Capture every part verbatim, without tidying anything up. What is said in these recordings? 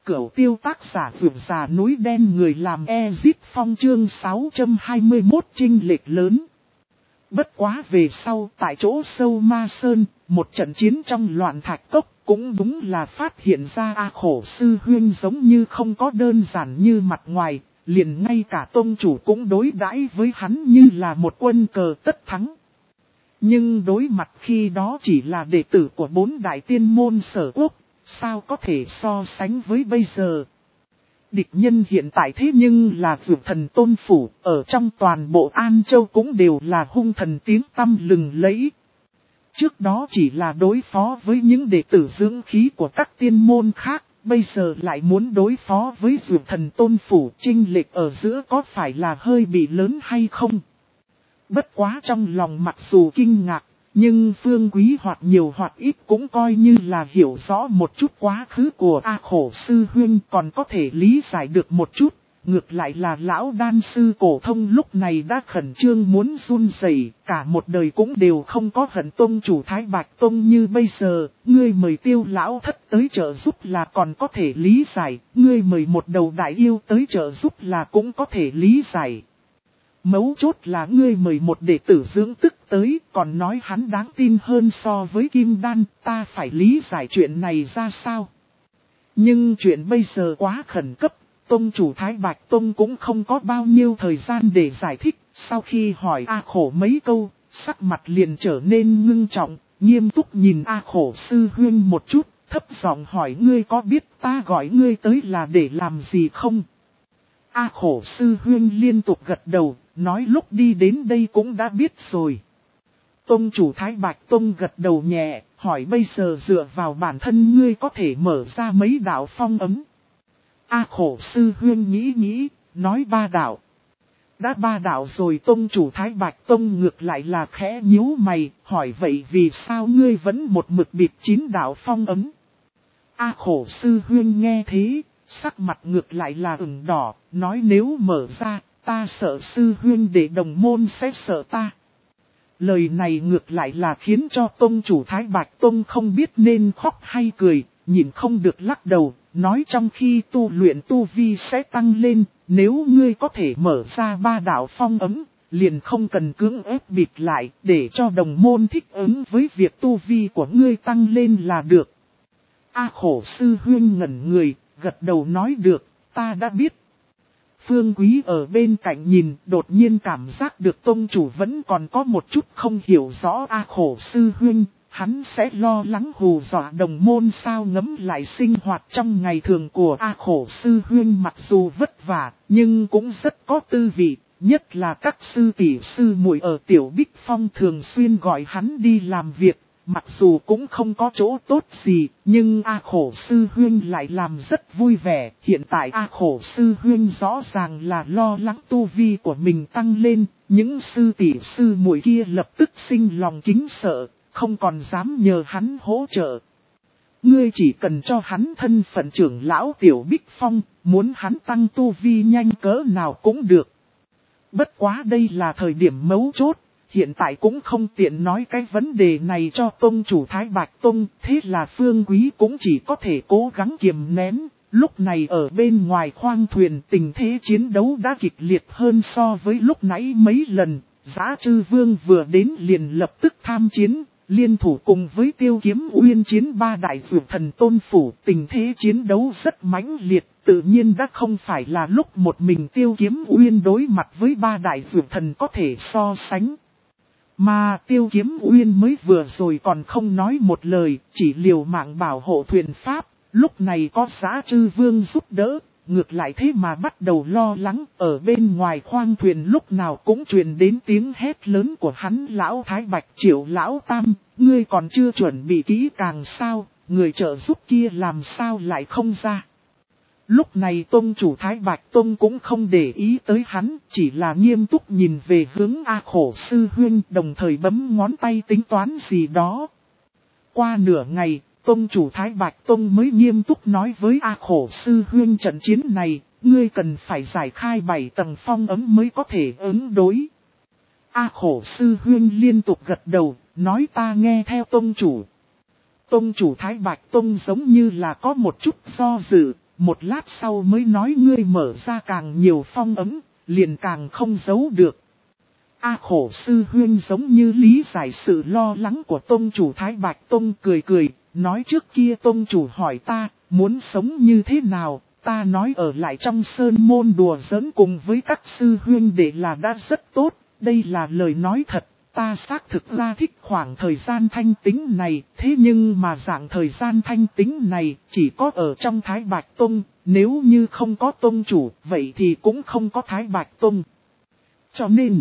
Cửu tiêu tác giả vượt già núi đen người làm Ezit Phong chương sáu trăm hai mươi mốt chênh lệch lớn. Bất quá về sau tại chỗ sâu ma sơn, một trận chiến trong loạn thạch cốc cũng đúng là phát hiện ra A Khổ sư huynh giống như không có đơn giản như mặt ngoài, liền ngay cả tông chủ cũng đối đãi với hắn như là một quân cờ tất thắng. Nhưng đối mặt khi đó chỉ là đệ tử của bốn đại tiên môn sở quốc, sao có thể so sánh với bây giờ. Địch nhân hiện tại thế nhưng là Dược Thần Tôn Phủ, ở trong toàn bộ An Châu cũng đều là hung thần tiếng tăm lừng lẫy. Trước đó chỉ là đối phó với những đệ tử dưỡng khí của các tiên môn khác, bây giờ lại muốn đối phó với Dược Thần Tôn Phủ, chênh lệch ở giữa có phải là hơi bị lớn hay không? Bất quá trong lòng mặc dù kinh ngạc, nhưng Phương Quý hoặc nhiều hoặc ít cũng coi như là hiểu rõ một chút quá khứ của A Khổ sư huynh, còn có thể lý giải được một chút. Ngược lại là lão đan sư cổ thông lúc này đã khẩn trương muốn run rẩy, cả một đời cũng đều không có hận tông chủ Thái Bạch Tông như bây giờ. Ngươi mời Tiêu lão thất tới trợ giúp là còn có thể lý giải, ngươi mời một đầu đại yêu tới trợ giúp là cũng có thể lý giải. Mấu chốt là ngươi mời một đệ tử dưỡng tức tới, còn nói hắn đáng tin hơn so với Kim Đan, ta phải lý giải chuyện này ra sao? Nhưng chuyện bây giờ quá khẩn cấp, tông chủ Thái Bạch Tông cũng không có bao nhiêu thời gian để giải thích. Sau khi hỏi A Khổ mấy câu, sắc mặt liền trở nên ngưng trọng, nghiêm túc nhìn A Khổ sư huynh một chút, thấp giọng hỏi ngươi có biết ta gọi ngươi tới là để làm gì không? A Khổ sư huynh liên tục gật đầu, nói lúc đi đến đây cũng đã biết rồi. Tông chủ Thái Bạch Tông gật đầu nhẹ, hỏi bây giờ dựa vào bản thân ngươi có thể mở ra mấy đạo phong ấm. A Khổ sư huynh nghĩ nghĩ, nói ba đạo. Đã ba đạo rồi tông chủ Thái Bạch Tông ngược lại là khẽ nhíu mày, hỏi vậy vì sao ngươi vẫn một mực bịt chín đạo phong ấm. A Khổ sư huynh nghe thế, sắc mặt ngược lại là ửng đỏ, nói nếu mở ra, ta sợ sư huynh để đồng môn sẽ sợ ta. Lời này ngược lại là khiến cho tông chủ Thái Bạch Tông không biết nên khóc hay cười, nhìn không được lắc đầu, nói trong khi tu luyện tu vi sẽ tăng lên, nếu ngươi có thể mở ra ba đạo phong ấm, liền không cần cưỡng ép bịt lại, để cho đồng môn thích ứng với việc tu vi của ngươi tăng lên là được. A Khổ sư huynh ngẩn người, gật đầu nói được, ta đã biết. Phương Quý ở bên cạnh nhìn, đột nhiên cảm giác được tông chủ vẫn còn có một chút không hiểu rõ A Khổ sư huynh, hắn sẽ lo lắng hù dọa đồng môn sao. Ngẫm lại sinh hoạt trong ngày thường của A Khổ sư huynh mặc dù vất vả, nhưng cũng rất có tư vị, nhất là các sư tỷ sư muội ở Tiểu Bích Phong thường xuyên gọi hắn đi làm việc. Mặc dù cũng không có chỗ tốt gì, nhưng A Khổ sư huynh lại làm rất vui vẻ. Hiện tại A Khổ sư huynh rõ ràng là lo lắng tu vi của mình tăng lên, những sư tỷ sư muội kia lập tức sinh lòng kính sợ, không còn dám nhờ hắn hỗ trợ. Ngươi chỉ cần cho hắn thân phận trưởng lão Tiểu Bích Phong, muốn hắn tăng tu vi nhanh cỡ nào cũng được. Bất quá đây là thời điểm mấu chốt. Hiện tại cũng không tiện nói cái vấn đề này cho tông chủ Thái Bạch Tông, thế là Phương Quý cũng chỉ có thể cố gắng kiềm nén. Lúc này ở bên ngoài khoang thuyền tình thế chiến đấu đã kịch liệt hơn so với lúc nãy mấy lần. Dã Trư Vương vừa đến liền lập tức tham chiến, liên thủ cùng với Tiêu Kiếm Uyên chiến ba đại Dược Thần Tôn Phủ. Tình thế chiến đấu rất mãnh liệt, tự nhiên đã không phải là lúc một mình Tiêu Kiếm Uyên đối mặt với ba đại Dược Thần có thể so sánh. Mà Tiêu Kiếm Uyên mới vừa rồi còn không nói một lời, chỉ liều mạng bảo hộ thuyền pháp, lúc này có Dã Trư Vương giúp đỡ, ngược lại thế mà bắt đầu lo lắng. Ở bên ngoài khoang thuyền lúc nào cũng truyền đến tiếng hét lớn của hắn, lão Thái Bạch Triệu lão Tam, ngươi còn chưa chuẩn bị kỹ càng sao, người trợ giúp kia làm sao lại không ra. Lúc này tông chủ Thái Bạch Tông cũng không để ý tới hắn, chỉ là nghiêm túc nhìn về hướng A Khổ sư huynh, đồng thời bấm ngón tay tính toán gì đó. Qua nửa ngày, tông chủ Thái Bạch Tông mới nghiêm túc nói với A Khổ sư huynh trận chiến này, ngươi cần phải giải khai bảy tầng phong ấm mới có thể ứng đối. A Khổ sư huynh liên tục gật đầu, nói ta nghe theo tông chủ. Tông chủ Thái Bạch Tông giống như là có một chút do dự. một lát sau mới nói ngươi mở ra càng nhiều phong ấn, liền càng không giấu được. A Khổ sư huynh giống như lý giải sự lo lắng của tông chủ Thái Bạch Tông, cười cười, nói trước kia tông chủ hỏi ta, muốn sống như thế nào, ta nói ở lại trong sơn môn đùa giỡn cùng với các sư huynh để là đã rất tốt, đây là lời nói thật, ta xác thực ra thích khoảng thời gian thanh tĩnh này, thế nhưng mà dạng thời gian thanh tĩnh này chỉ có ở trong Thái Bạch Tông, nếu như không có tông chủ, vậy thì cũng không có Thái Bạch Tông. Cho nên,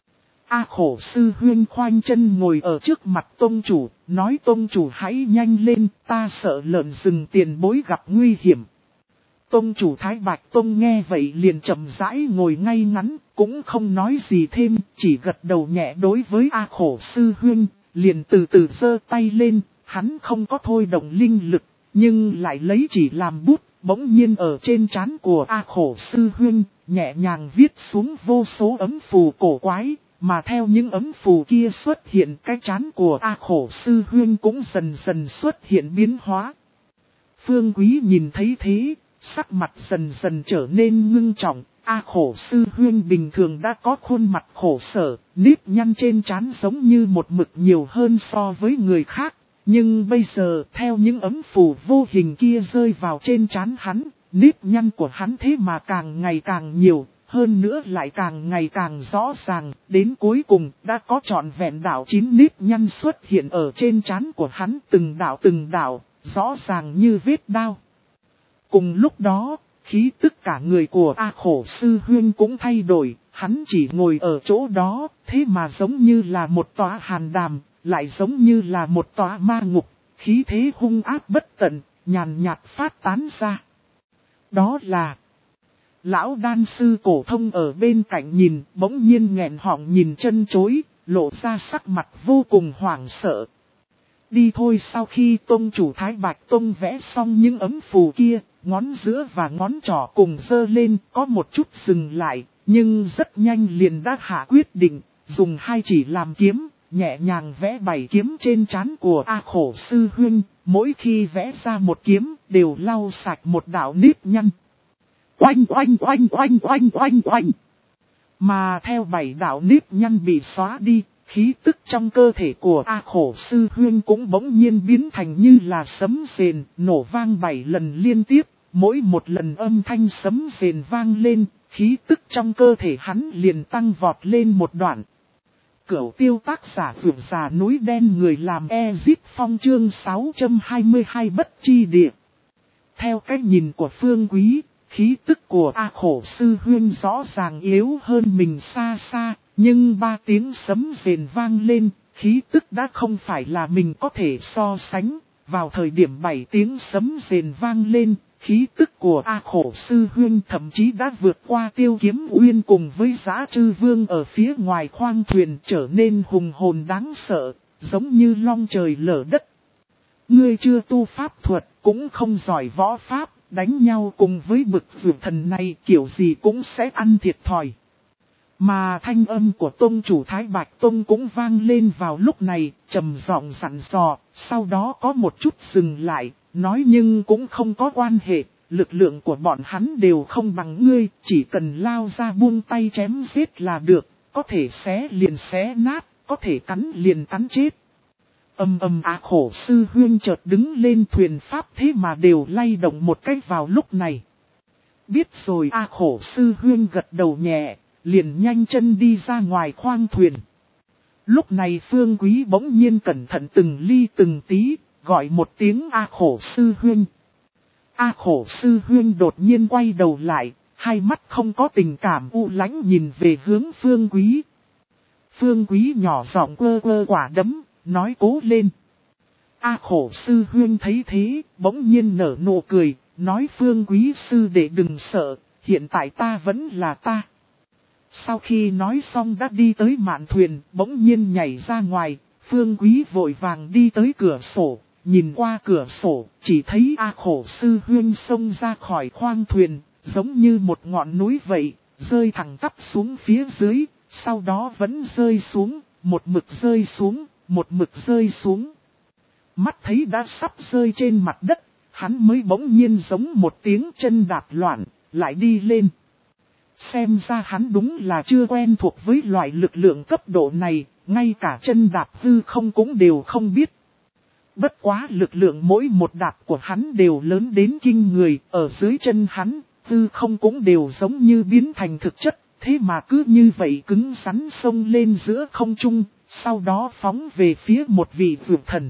A Khổ sư huynh khoanh chân ngồi ở trước mặt tông chủ, nói tông chủ hãy nhanh lên, ta sợ lợn rừng tiền bối gặp nguy hiểm. Tông chủ Thái Bạch Tông nghe vậy liền chậm rãi ngồi ngay ngắn, cũng không nói gì thêm, chỉ gật đầu nhẹ đối với A Khổ sư huynh, liền từ từ giơ tay lên, hắn không có thôi động linh lực, nhưng lại lấy chỉ làm bút, bỗng nhiên ở trên trán của A Khổ sư huynh, nhẹ nhàng viết xuống vô số ấm phù cổ quái. Mà theo những ấm phù kia xuất hiện, cái trán của A Khổ sư huynh cũng dần dần xuất hiện biến hóa. Phương Quý nhìn thấy thế, sắc mặt dần dần trở nên ngưng trọng. A Khổ sư huynh bình thường đã có khuôn mặt khổ sở, nếp nhăn trên trán giống như một mực nhiều hơn so với người khác. Nhưng bây giờ, theo những ấm phù vô hình kia rơi vào trên trán hắn, nếp nhăn của hắn thế mà càng ngày càng nhiều. Hơn nữa lại càng ngày càng rõ ràng, đến cuối cùng đã có trọn vẹn đạo chín nếp nhăn xuất hiện ở trên trán của hắn, từng đạo từng đạo, rõ ràng như vết đao. Cùng lúc đó, khí tức cả người của A Khổ sư huynh cũng thay đổi, hắn chỉ ngồi ở chỗ đó, thế mà giống như là một tòa hàn đàm, lại giống như là một tòa ma ngục, khí thế hung ác bất tận, nhàn nhạt phát tán ra. Đó là... Lão đan sư cổ thông ở bên cạnh nhìn, bỗng nhiên nghẹn họng nhìn chân chối, lộ ra sắc mặt vô cùng hoảng sợ. Đi thôi, sau khi tông chủ Thái Bạch Tông vẽ xong những ấm phù kia, ngón giữa và ngón trỏ cùng giơ lên, có một chút dừng lại, nhưng rất nhanh liền đã hạ quyết định, dùng hai chỉ làm kiếm, nhẹ nhàng vẽ bảy kiếm trên trán của A Khổ sư huynh, mỗi khi vẽ ra một kiếm, đều lau sạch một đạo nếp nhăn. Oanh oanh oanh oanh oanh oanh oanh. Mà theo bảy đạo nếp nhăn bị xóa đi, khí tức trong cơ thể của A Khổ sư huynh cũng bỗng nhiên biến thành như là sấm rền, nổ vang bảy lần liên tiếp, mỗi một lần âm thanh sấm rền vang lên, khí tức trong cơ thể hắn liền tăng vọt lên một đoạn. Cửu tiêu tác giả vượt già núi đen, người làm Ezit Phong chương sáu trăm hai mươi hai bất chi địa. Theo cách nhìn của Phương Quý, khí tức của A Khổ sư huynh rõ ràng yếu hơn mình xa xa, nhưng ba tiếng sấm rền vang lên, khí tức đã không phải là mình có thể so sánh. Vào thời điểm bảy tiếng sấm rền vang lên, khí tức của A Khổ sư huynh thậm chí đã vượt qua Tiêu Kiếm Uyên cùng với Dã Trư Vương ở phía ngoài khoang thuyền, trở nên hùng hồn đáng sợ, giống như long trời lở đất. Ngươi chưa tu pháp thuật, cũng không giỏi võ pháp. Đánh nhau cùng với bực vượt thần này kiểu gì cũng sẽ ăn thiệt thòi. Mà thanh âm của tông chủ Thái Bạch Tông cũng vang lên vào lúc này, trầm giọng dặn dò, sau đó có một chút dừng lại, nói nhưng cũng không có quan hệ, lực lượng của bọn hắn đều không bằng ngươi, chỉ cần lao ra buông tay chém giết là được, có thể xé liền xé nát, có thể cắn liền cắn chết. Âm âm A Khổ sư huynh chợt đứng lên, thuyền pháp thế mà đều lay động một cách vào lúc này. Biết rồi, A Khổ sư huynh gật đầu nhẹ, liền nhanh chân đi ra ngoài khoang thuyền. Lúc này Phương Quý bỗng nhiên cẩn thận từng ly từng tí, gọi một tiếng A Khổ sư huynh. A Khổ sư huynh đột nhiên quay đầu lại, hai mắt không có tình cảm u lãnh nhìn về hướng Phương Quý. Phương Quý nhỏ giọng quơ quơ quả đấm, nói cố lên. A Khổ sư huynh thấy thế, bỗng nhiên nở nụ cười, nói Phương Quý sư đệ đừng sợ, hiện tại ta vẫn là ta. Sau khi nói xong đã đi tới mạn thuyền, bỗng nhiên nhảy ra ngoài, Phương Quý vội vàng đi tới cửa sổ, nhìn qua cửa sổ, chỉ thấy A Khổ sư huynh xông ra khỏi khoang thuyền, giống như một ngọn núi vậy, rơi thẳng tắp xuống phía dưới, sau đó vẫn rơi xuống, một mực rơi xuống, một mực rơi xuống. Mắt thấy đã sắp rơi trên mặt đất, hắn mới bỗng nhiên giống một tiếng chân đạp loạn, lại đi lên. Xem ra hắn đúng là chưa quen thuộc với loại lực lượng cấp độ này, ngay cả chân đạp hư không cũng đều không biết. Bất quá lực lượng mỗi một đạp của hắn đều lớn đến kinh người, ở dưới chân hắn, hư không cũng đều giống như biến thành thực chất, thế mà cứ như vậy cứng rắn xông lên giữa không trung, sau đó phóng về phía một vị vượt thần.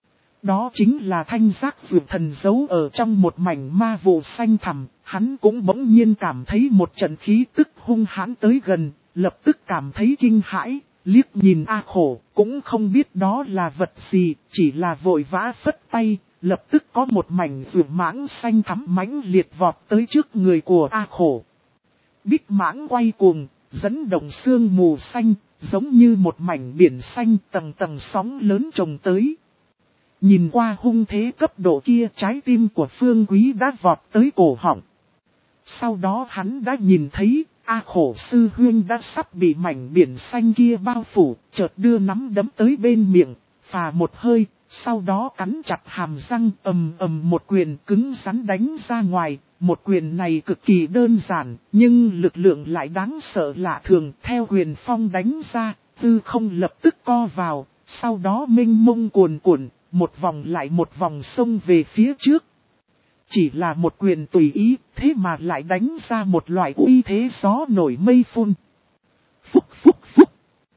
Đó chính là thanh giác vượt thần giấu ở trong một mảnh ma vụ xanh thẳm, hắn cũng bỗng nhiên cảm thấy một trận khí tức hung hãn tới gần, lập tức cảm thấy kinh hãi, liếc nhìn A Khổ, cũng không biết đó là vật gì, chỉ là vội vã phất tay, lập tức có một mảnh vượt mãng xanh thắm mãnh liệt vọt tới trước người của A Khổ. Bích mãng quay cuồng, dẫn động sương mù xanh, giống như một mảnh biển xanh tầng tầng sóng lớn trồng tới. Nhìn qua hung thế cấp độ kia, trái tim của Phương Quý đã vọt tới cổ họng. Sau đó hắn đã nhìn thấy, A Khổ sư huynh đã sắp bị mảnh biển xanh kia bao phủ, chợt đưa nắm đấm tới bên miệng, phà một hơi, sau đó cắn chặt hàm răng, ầm ầm một quyền cứng rắn đánh ra ngoài. Một quyền này cực kỳ đơn giản, nhưng lực lượng lại đáng sợ lạ thường. Theo quyền phong đánh ra, tư không lập tức co vào, sau đó mênh mông cuồn cuộn, một vòng lại một vòng xông về phía trước. Chỉ là một quyền tùy ý, thế mà lại đánh ra một loại uy thế gió nổi mây phun. Phúc phúc phúc.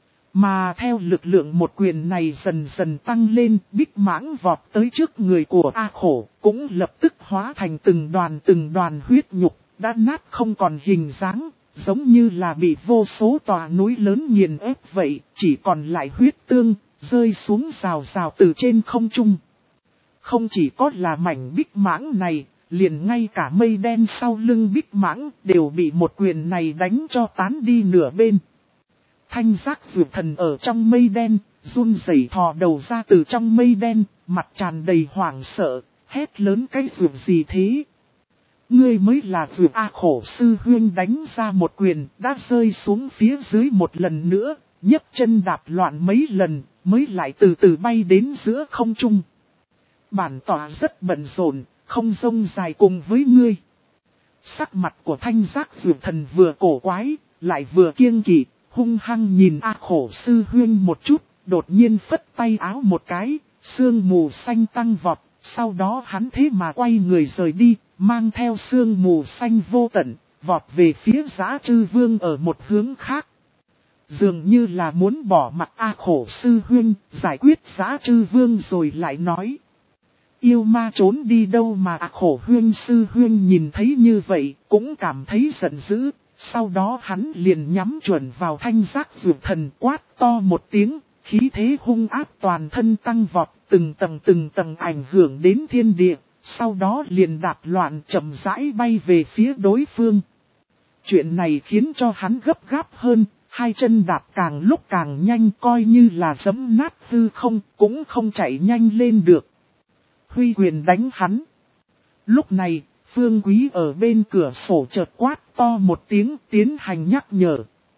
Mà theo lực lượng một quyền này dần dần tăng lên, bích mãng vọt tới trước người của A Khổ, cũng lập tức hóa thành từng đoàn từng đoàn huyết nhục, đã nát không còn hình dáng, giống như là bị vô số tòa núi lớn nghiền ép vậy, chỉ còn lại huyết tương, rơi xuống rào rào từ trên không trung. Không chỉ có là mảnh bích mãng này, liền ngay cả mây đen sau lưng bích mãng đều bị một quyền này đánh cho tán đi nửa bên. Thanh giác vượt thần ở trong mây đen, run rẩy thò đầu ra từ trong mây đen, mặt tràn đầy hoảng sợ, hét lớn cái vượt gì thế? Ngươi mới là vượt A Khổ sư huynh đánh ra một quyền, đã rơi xuống phía dưới một lần nữa, nhấc chân đạp loạn mấy lần, mới lại từ từ bay đến giữa không trung. Bản tỏa rất bận rộn, không rông dài cùng với ngươi. Sắc mặt của thanh giác vượt thần vừa cổ quái, lại vừa kiêng kỵ. Hung hăng nhìn A Khổ sư huynh một chút, đột nhiên phất tay áo một cái, sương mù xanh tăng vọt, sau đó hắn thế mà quay người rời đi, mang theo sương mù xanh vô tận, vọt về phía Dã Trư Vương ở một hướng khác. Dường như là muốn bỏ mặt A Khổ sư huynh, giải quyết Dã Trư Vương rồi lại nói. Yêu ma trốn đi đâu mà A Khổ huynh sư huynh nhìn thấy như vậy, cũng cảm thấy giận dữ. Sau đó hắn liền nhắm chuẩn vào thanh giác vượt thần quát to một tiếng, khí thế hung áp toàn thân tăng vọt, từng tầng từng tầng ảnh hưởng đến thiên địa, sau đó liền đạp loạn chậm rãi bay về phía đối phương. Chuyện này khiến cho hắn gấp gáp hơn, hai chân đạp càng lúc càng nhanh coi như là giẫm nát hư không, cũng không chạy nhanh lên được. Huy quyền đánh hắn. Lúc này, Phương Quý ở bên cửa sổ chợt quát to một tiếng tiến hành nhắc nhở.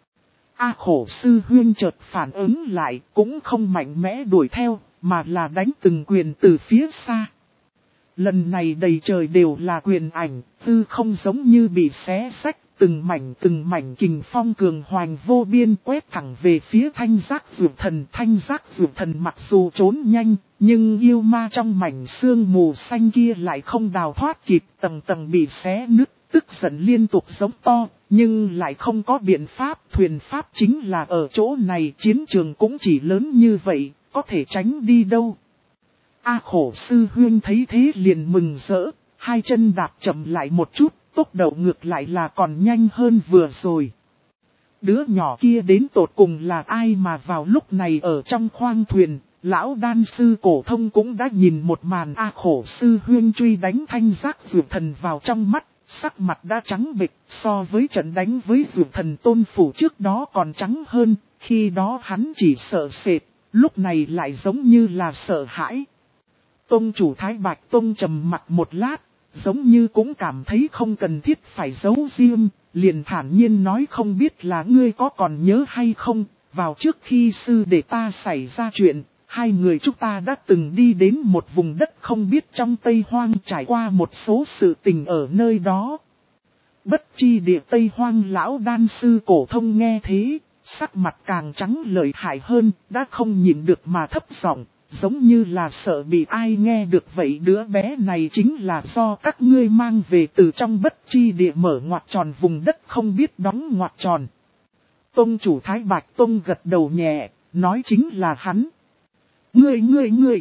A Khổ sư huynh chợt phản ứng lại, cũng không mạnh mẽ đuổi theo, mà là đánh từng quyền từ phía xa. Lần này đầy trời đều là quyền ảnh, tư không giống như bị xé xách, từng mảnh từng mảnh kình phong cường hoành vô biên quét thẳng về phía thanh giác vượt thần. Thanh giác vượt thần mặc dù trốn nhanh, nhưng yêu ma trong mảnh sương mù xanh kia lại không đào thoát kịp, tầng tầng bị xé nứt, tức giận liên tục giống to, nhưng lại không có biện pháp. Thuyền pháp chính là ở chỗ này, chiến trường cũng chỉ lớn như vậy, có thể tránh đi đâu. A Khổ sư huynh thấy thế liền mừng rỡ, hai chân đạp chậm lại một chút, tốc độ ngược lại là còn nhanh hơn vừa rồi. Đứa nhỏ kia đến tột cùng là ai mà vào lúc này ở trong khoang thuyền, lão đan sư cổ thông cũng đã nhìn một màn A Khổ sư huynh truy đánh thanh giác vượt thần vào trong mắt, sắc mặt đã trắng bệch, so với trận đánh với vượt thần tôn phủ trước đó còn trắng hơn, khi đó hắn chỉ sợ sệt, lúc này lại giống như là sợ hãi. Tông chủ Thái Bạch Tông trầm mặt một lát, giống như cũng cảm thấy không cần thiết phải giấu riêng, liền thản nhiên nói không biết là ngươi có còn nhớ hay không, vào trước khi sư đệ ta xảy ra chuyện, hai người chúng ta đã từng đi đến một vùng đất không biết trong Tây Hoang, trải qua một số sự tình ở nơi đó. Bất chi địa Tây Hoang lão đan sư Cổ Thông nghe thế, sắc mặt càng trắng lợi hại hơn, đã không nhịn được mà thấp giọng, giống như là sợ bị ai nghe được vậy. Đứa bé này chính là do các ngươi mang về từ trong bất chi địa mở ngoặc tròn vùng đất không biết đóng ngoặc tròn. Tông chủ Thái Bạch Tông gật đầu nhẹ, nói chính là hắn. Ngươi ngươi ngươi.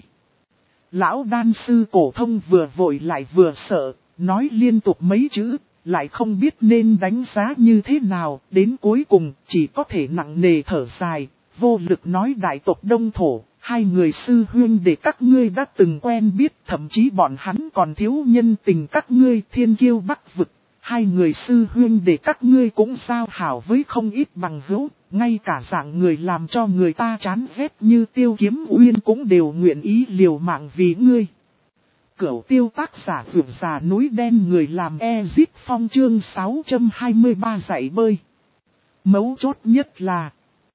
Lão đan sư Cổ Thông vừa vội lại vừa sợ, nói liên tục mấy chữ, lại không biết nên đánh giá như thế nào, đến cuối cùng chỉ có thể nặng nề thở dài, vô lực nói đại tộc Đông Thổ, hai người sư huynh để các ngươi đã từng quen biết, thậm chí bọn hắn còn thiếu nhân tình các ngươi thiên kiêu Bắc vực. Hai người sư huynh để các ngươi cũng giao hảo với không ít bằng hữu, ngay cả dạng người làm cho người ta chán ghét như Tiêu Kiếm Uyên cũng đều nguyện ý liều mạng vì ngươi. Cửu Tiêu tác giả vượt già núi đen người làm Ezit Phong chương sáu trăm hai mươi ba dạy bơi. Mấu chốt nhất là,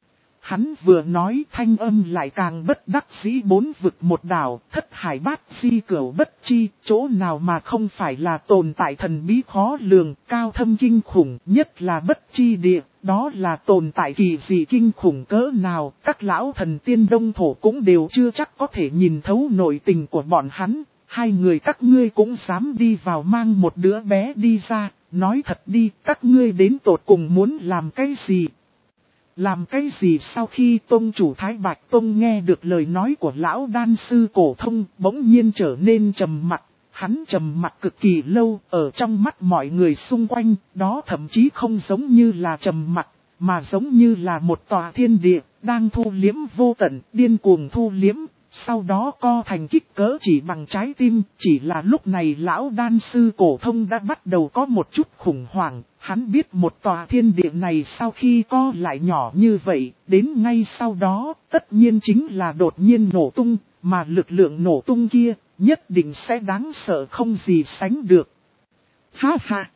hắn vừa nói thanh âm lại càng bất đắc dĩ. Bốn vực một đảo, thất hải bát di cửu bất chi, chỗ nào mà không phải là tồn tại thần bí khó lường, cao thâm kinh khủng, nhất là bất chi địa, đó là tồn tại kỳ dị kinh khủng cỡ nào, các lão thần tiên Đông Thổ cũng đều chưa chắc có thể nhìn thấu nội tình của bọn hắn. Hai người các ngươi cũng dám đi vào mang một đứa bé đi ra, nói thật đi, các ngươi đến tột cùng muốn làm cái gì? Làm cái gì? Sau khi Tông chủ Thái Bạch Tông nghe được lời nói của lão đan sư Cổ Thông, bỗng nhiên trở nên trầm mặc. Hắn trầm mặc cực kỳ lâu, ở trong mắt mọi người xung quanh, đó thậm chí không giống như là trầm mặc, mà giống như là một tòa thiên địa, đang thu liếm vô tận, điên cuồng thu liếm. Sau đó co thành kích cỡ chỉ bằng trái tim, chỉ là lúc này lão đan sư Cổ Thông đã bắt đầu có một chút khủng hoảng. Hắn biết một tòa thiên địa này sau khi co lại nhỏ như vậy, đến ngay sau đó, tất nhiên chính là đột nhiên nổ tung, mà lực lượng nổ tung kia, nhất định sẽ đáng sợ không gì sánh được. Ha ha!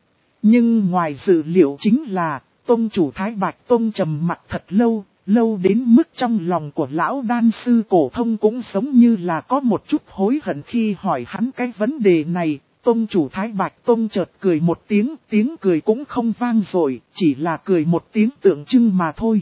Nhưng ngoài dự liệu chính là, Tông chủ Thái Bạch Tông trầm mặc thật lâu. Lâu đến mức trong lòng của lão đan sư Cổ Thông cũng giống như là có một chút hối hận khi hỏi hắn cái vấn đề này. Tông chủ Thái Bạch Tông chợt cười một tiếng, tiếng cười cũng không vang dội, chỉ là cười một tiếng tượng trưng mà thôi.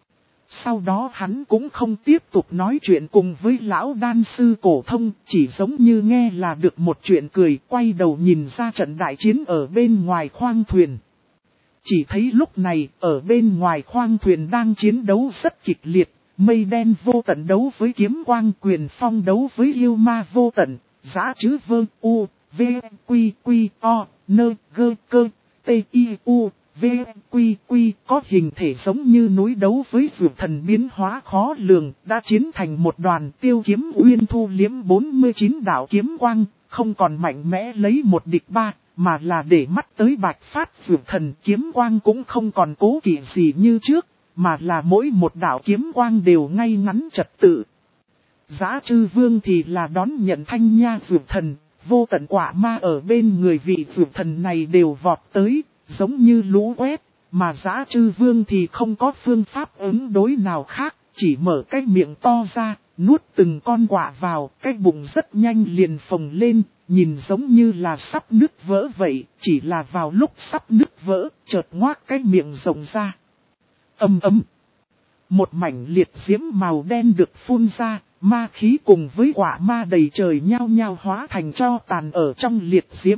Sau đó hắn cũng không tiếp tục nói chuyện cùng với lão đan sư Cổ Thông, chỉ giống như nghe là được một chuyện cười, quay đầu nhìn ra trận đại chiến ở bên ngoài khoang thuyền. Chỉ thấy lúc này, ở bên ngoài khoang thuyền đang chiến đấu rất kịch liệt, mây đen vô tận đấu với kiếm quang, Quyền Phong đấu với yêu ma vô tận, Dã Trứ Vơ U, V, Quy, Quy, O, Nơ, Gơ, Cơ, T, I, U, V, Quy, Quy, có hình thể giống như núi đấu với dược thần biến hóa khó lường, đã chiến thành một đoàn. Tiêu Kiếm Uyên thu liếm bốn mươi chín đạo kiếm quang, không còn mạnh mẽ lấy một địch ba. Mà là để mắt tới Bạch Phát Dược Thần, kiếm quang cũng không còn cố kỵ gì như trước, mà là mỗi một đạo kiếm quang đều ngay ngắn trật tự. Dã Trư Vương thì là đón nhận Thanh Nha Dược Thần, vô tận quả ma ở bên người vị Dược Thần này đều vọt tới, giống như lũ quét, mà Dã Trư Vương thì không có phương pháp ứng đối nào khác, chỉ mở cái miệng to ra, nuốt từng con quả vào, cái bụng rất nhanh liền phồng lên. Nhìn giống như là sắp nứt vỡ vậy, chỉ là vào lúc sắp nứt vỡ, chợt ngoác cái miệng rộng ra. Ầm ầm. Một mảnh liệt diễm màu đen được phun ra, ma khí cùng với quả ma đầy trời nhao nhao hóa thành tro tàn ở trong liệt diễm.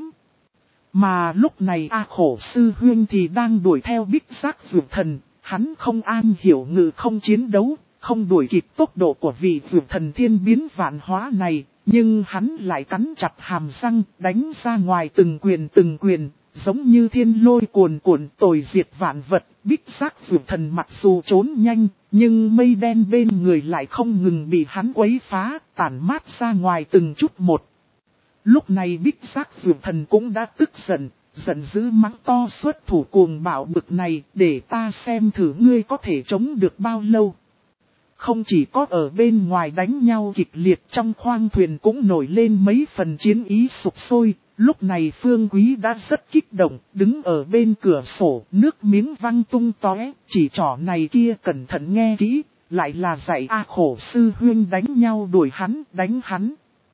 Mà lúc này A Khổ Sư Huyên thì đang đuổi theo Bích Giác Dược Thần, hắn không an hiểu ngự không chiến đấu, không đuổi kịp tốc độ của vị Dược Thần thiên biến vạn hóa này. Nhưng hắn lại cắn chặt hàm răng, đánh ra ngoài từng quyền từng quyền, giống như thiên lôi cuồn cuộn tồi diệt vạn vật. Bích Giác Dược Thần mặc dù trốn nhanh, nhưng mây đen bên người lại không ngừng bị hắn quấy phá, tản mát ra ngoài từng chút một. Lúc này Bích Giác Dược Thần cũng đã tức giận, giận dữ mắng to xuất thủ cuồng bạo bực này, để ta xem thử ngươi có thể chống được bao lâu. Không chỉ có ở bên ngoài đánh nhau kịch liệt, trong khoang thuyền cũng nổi lên mấy phần chiến ý sục sôi. Lúc này Phương Quý đã rất kích động, đứng ở bên cửa sổ, nước miếng văng tung tóe, chỉ trỏ này kia cẩn thận nghe kỹ. lại là dạy A Khổ sư huynh đánh nhau đuổi hắn, đánh hắn.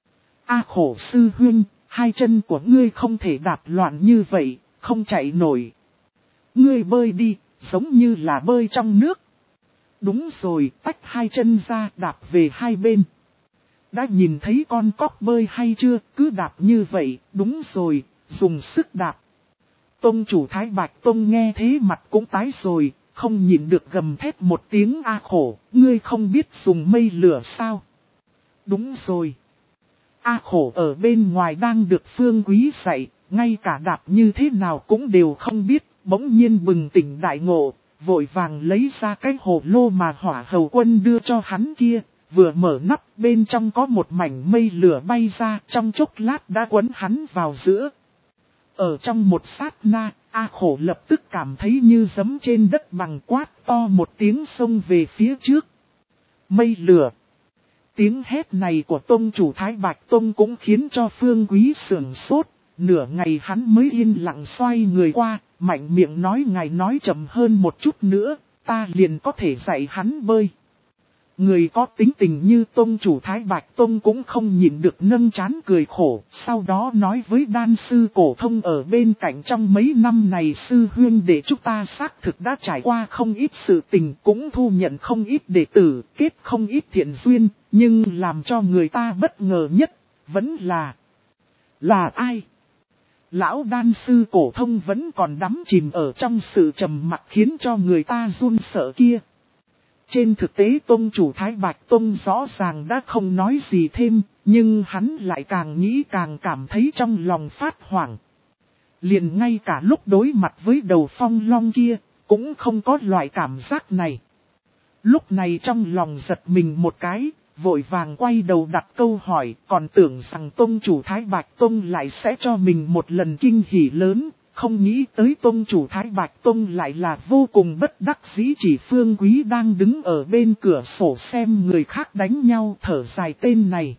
A Khổ sư huynh, hai chân của ngươi không thể đạp loạn như vậy, không chạy nổi. Ngươi bơi đi, giống như là bơi trong nước. Đúng rồi, tách hai chân ra đạp về hai bên. Đã nhìn thấy con cóc bơi hay chưa, cứ đạp như vậy, đúng rồi, dùng sức đạp. Tông chủ Thái Bạch Tông nghe thế mặt cũng tái rồi, không nhìn được gầm thét một tiếng. A Khổ, ngươi không biết dùng mây lửa sao? Đúng rồi. A Khổ ở bên ngoài đang được Phương Quý dạy, ngay cả đạp như thế nào cũng đều không biết, bỗng nhiên bừng tỉnh đại ngộ, vội vàng lấy ra cái hồ lô mà Hỏa Hầu Quân đưa cho hắn kia, vừa mở nắp bên trong có một mảnh mây lửa bay ra, trong chốc lát đã quấn hắn vào giữa. Ở trong một sát na, A Khổ lập tức cảm thấy như giẫm trên đất bằng, quát to một tiếng xông về phía trước. Mây lửa. Tiếng hét này của tông chủ Thái Bạch Tông cũng khiến cho Phương Quý sửng sốt, nửa ngày hắn mới yên lặng xoay người qua, mạnh miệng nói ngài nói chậm hơn một chút nữa, ta liền có thể dạy hắn bơi. Người có tính tình như tông chủ Thái Bạch Tông cũng không nhịn được nâng trán cười khổ, sau đó nói với đan sư Cổ Thông ở bên cạnh, trong mấy năm này sư huynh đệ chúng ta xác thực đã trải qua không ít sự tình, cũng thu nhận không ít đệ tử, kết không ít thiện duyên, nhưng làm cho người ta bất ngờ nhất, vẫn là... Là ai? Lão đan sư Cổ Thông vẫn còn đắm chìm ở trong sự trầm mặc khiến cho người ta run sợ kia. Trên thực tế tông chủ Thái Bạch Tông rõ ràng đã không nói gì thêm, nhưng hắn lại càng nghĩ càng cảm thấy trong lòng phát hoảng. Liền ngay cả lúc đối mặt với đầu phong long kia, cũng không có loại cảm giác này. Lúc này trong lòng giật mình một cái, vội vàng quay đầu đặt câu hỏi, còn tưởng rằng tông chủ Thái Bạch Tông lại sẽ cho mình một lần kinh hỉ lớn. Không nghĩ tới tông chủ Thái Bạch Tông lại là vô cùng bất đắc dĩ, chỉ Phương Quý đang đứng ở bên cửa sổ xem người khác đánh nhau thở dài tên này.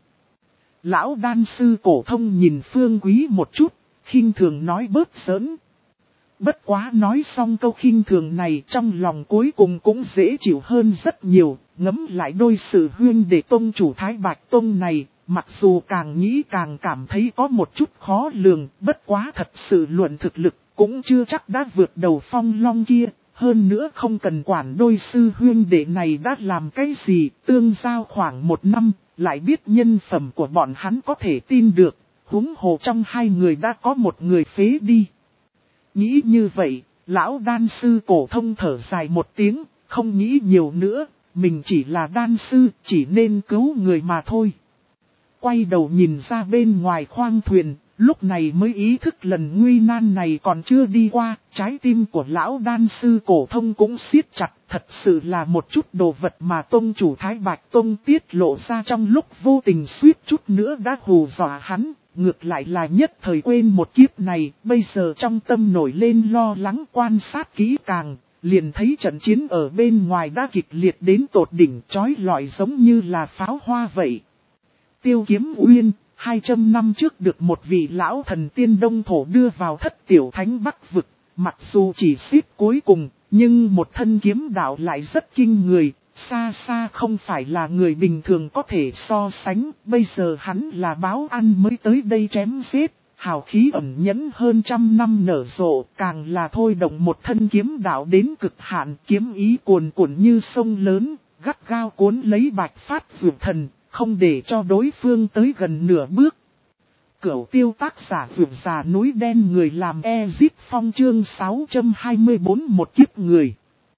Lão đan sư Cổ Thông nhìn Phương Quý một chút, khinh thường nói bớt giỡn. Bất quá nói xong câu khinh thường này trong lòng cuối cùng cũng dễ chịu hơn rất nhiều, ngẫm lại đôi sự huyên để tông chủ Thái Bạch Tông này. Mặc dù càng nghĩ càng cảm thấy có một chút khó lường, bất quá thật sự luận thực lực, cũng chưa chắc đã vượt đầu phong long kia. Hơn nữa không cần quản đôi sư huyên đệ này đã làm cái gì, tương giao khoảng một năm, lại biết nhân phẩm của bọn hắn có thể tin được, huống hồ trong hai người đã có một người phế đi. Nghĩ như vậy, lão đan sư Cổ Thông thở dài một tiếng, không nghĩ nhiều nữa, mình chỉ là đan sư, chỉ nên cứu người mà thôi. Quay đầu nhìn ra bên ngoài khoang thuyền, lúc này mới ý thức lần nguy nan này còn chưa đi qua, trái tim của lão đan sư Cổ Thông cũng siết chặt, thật sự là một chút đồ vật mà tông chủ Thái Bạch Tông tiết lộ ra trong lúc vô tình suýt chút nữa đã hù dọa hắn, ngược lại là nhất thời quên một kiếp này, bây giờ trong tâm nổi lên lo lắng quan sát kỹ càng, liền thấy trận chiến ở bên ngoài đã kịch liệt đến tột đỉnh, chói lọi giống như là pháo hoa vậy. Tiêu Kiếm Uyên, hai trăm năm trước được một vị lão thần tiên Đông Thổ đưa vào thất tiểu thánh Bắc vực, mặc dù chỉ xếp cuối cùng, nhưng một thân kiếm đạo lại rất kinh người, xa xa không phải là người bình thường có thể so sánh, bây giờ hắn là báo ăn mới tới đây chém giết, hào khí ẩn nhẫn hơn trăm năm nở rộ, càng là thôi động một thân kiếm đạo đến cực hạn, kiếm ý cuồn cuộn như sông lớn, gắt gao cuốn lấy Bạch Phát Dược Thần. Không để cho đối phương tới gần nửa bước. Cửu Tiêu tác giả Vượt Già Núi Đen, người làm Ezip Phong chương sáu trăm hai mươi bốn một kiếp người.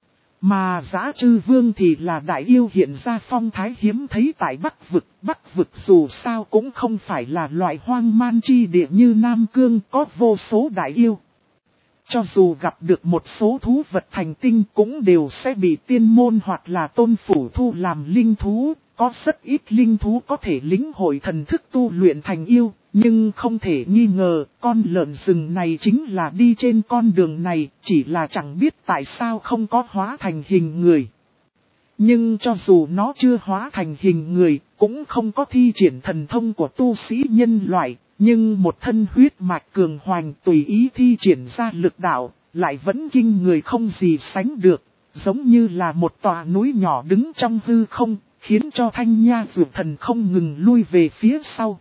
Mà Dã Trư Vương thì là đại yêu hiện ra phong thái hiếm thấy tại Bắc vực. Bắc vực dù sao cũng không phải là loại hoang man chi địa như Nam Cương, có vô số đại yêu. Cho dù gặp được một số thú vật thành tinh cũng đều sẽ bị tiên môn hoặc là tôn phủ thu làm linh thú. Có rất ít linh thú có thể lĩnh hội thần thức tu luyện thành yêu, nhưng không thể nghi ngờ con lợn rừng này chính là đi trên con đường này, chỉ là chẳng biết tại sao không có hóa thành hình người. Nhưng cho dù nó chưa hóa thành hình người, cũng không có thi triển thần thông của tu sĩ nhân loại, nhưng một thân huyết mạch cường hoành tùy ý thi triển ra lực đạo, lại vẫn kinh người không gì sánh được. giống như là một tòa núi nhỏ đứng trong hư không, khiến cho Thanh Nha Dược Thần không ngừng lui về phía sau.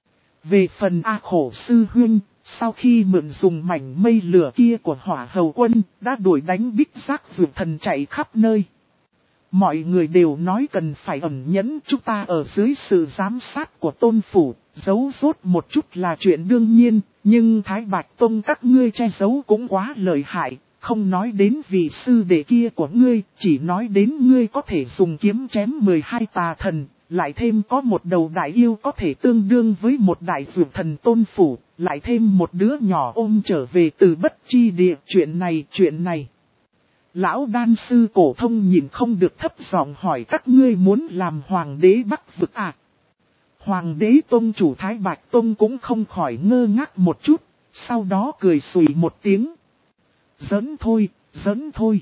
Về phần A Khổ Sư Huynh, sau khi mượn dùng mảnh mây lửa kia của Hỏa Hầu Quân, đã đuổi đánh Bích Giác Dược Thần chạy khắp nơi. Mọi người đều nói cần phải ẩn nhẫn, chúng ta ở dưới sự giám sát của Tôn Phủ, giấu rốt một chút là chuyện đương nhiên, nhưng Thái Bạch Tông các ngươi che giấu cũng quá lợi hại, không nói đến vị sư đệ kia của ngươi, chỉ nói đến ngươi có thể dùng kiếm chém mười hai tà thần, lại thêm có một đầu đại yêu có thể tương đương với một đại dược thần Tôn Phủ, lại thêm một đứa nhỏ ôm trở về từ bất chi địa, chuyện này, chuyện này. Lão đan sư Cổ Thông nhìn không được thấp giọng hỏi các ngươi muốn làm hoàng đế Bắc vực à? Hoàng đế Tông chủ Thái Bạch Tông cũng không khỏi ngơ ngác một chút, sau đó cười xùy một tiếng. Giỡn thôi, giỡn thôi.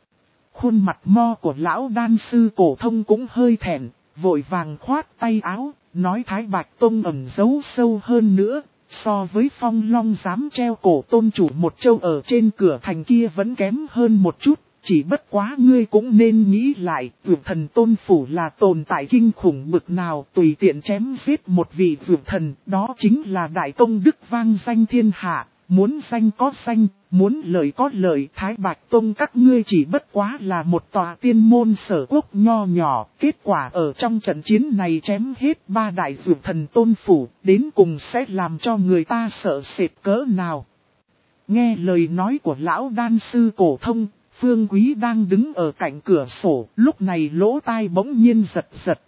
Khuôn mặt mo của lão đan sư Cổ Thông cũng hơi thẹn, vội vàng khoát tay áo, nói Thái Bạch Tông ẩn giấu sâu hơn nữa. So với Phong Long dám treo cổ tôn chủ một châu ở trên cửa thành kia vẫn kém hơn một chút, chỉ bất quá ngươi cũng nên nghĩ lại, Dược Thần Tôn Phủ là tồn tại kinh khủng bực nào, tùy tiện chém giết một vị Dược Thần, đó chính là đại công đức vang danh thiên hạ, muốn danh có danh, muốn lợi có lợi. Thái Bạch Tông các ngươi chỉ bất quá là một tòa tiên môn sở quốc nho nhỏ, kết quả ở trong trận chiến này chém hết ba đại Dược Thần Tôn Phủ, đến cùng sẽ làm cho người ta sợ sệt cỡ nào. Nghe lời nói của lão đan sư Cổ Thông, Phương Quý đang đứng ở cạnh cửa sổ, lúc này lỗ tai bỗng nhiên giật giật.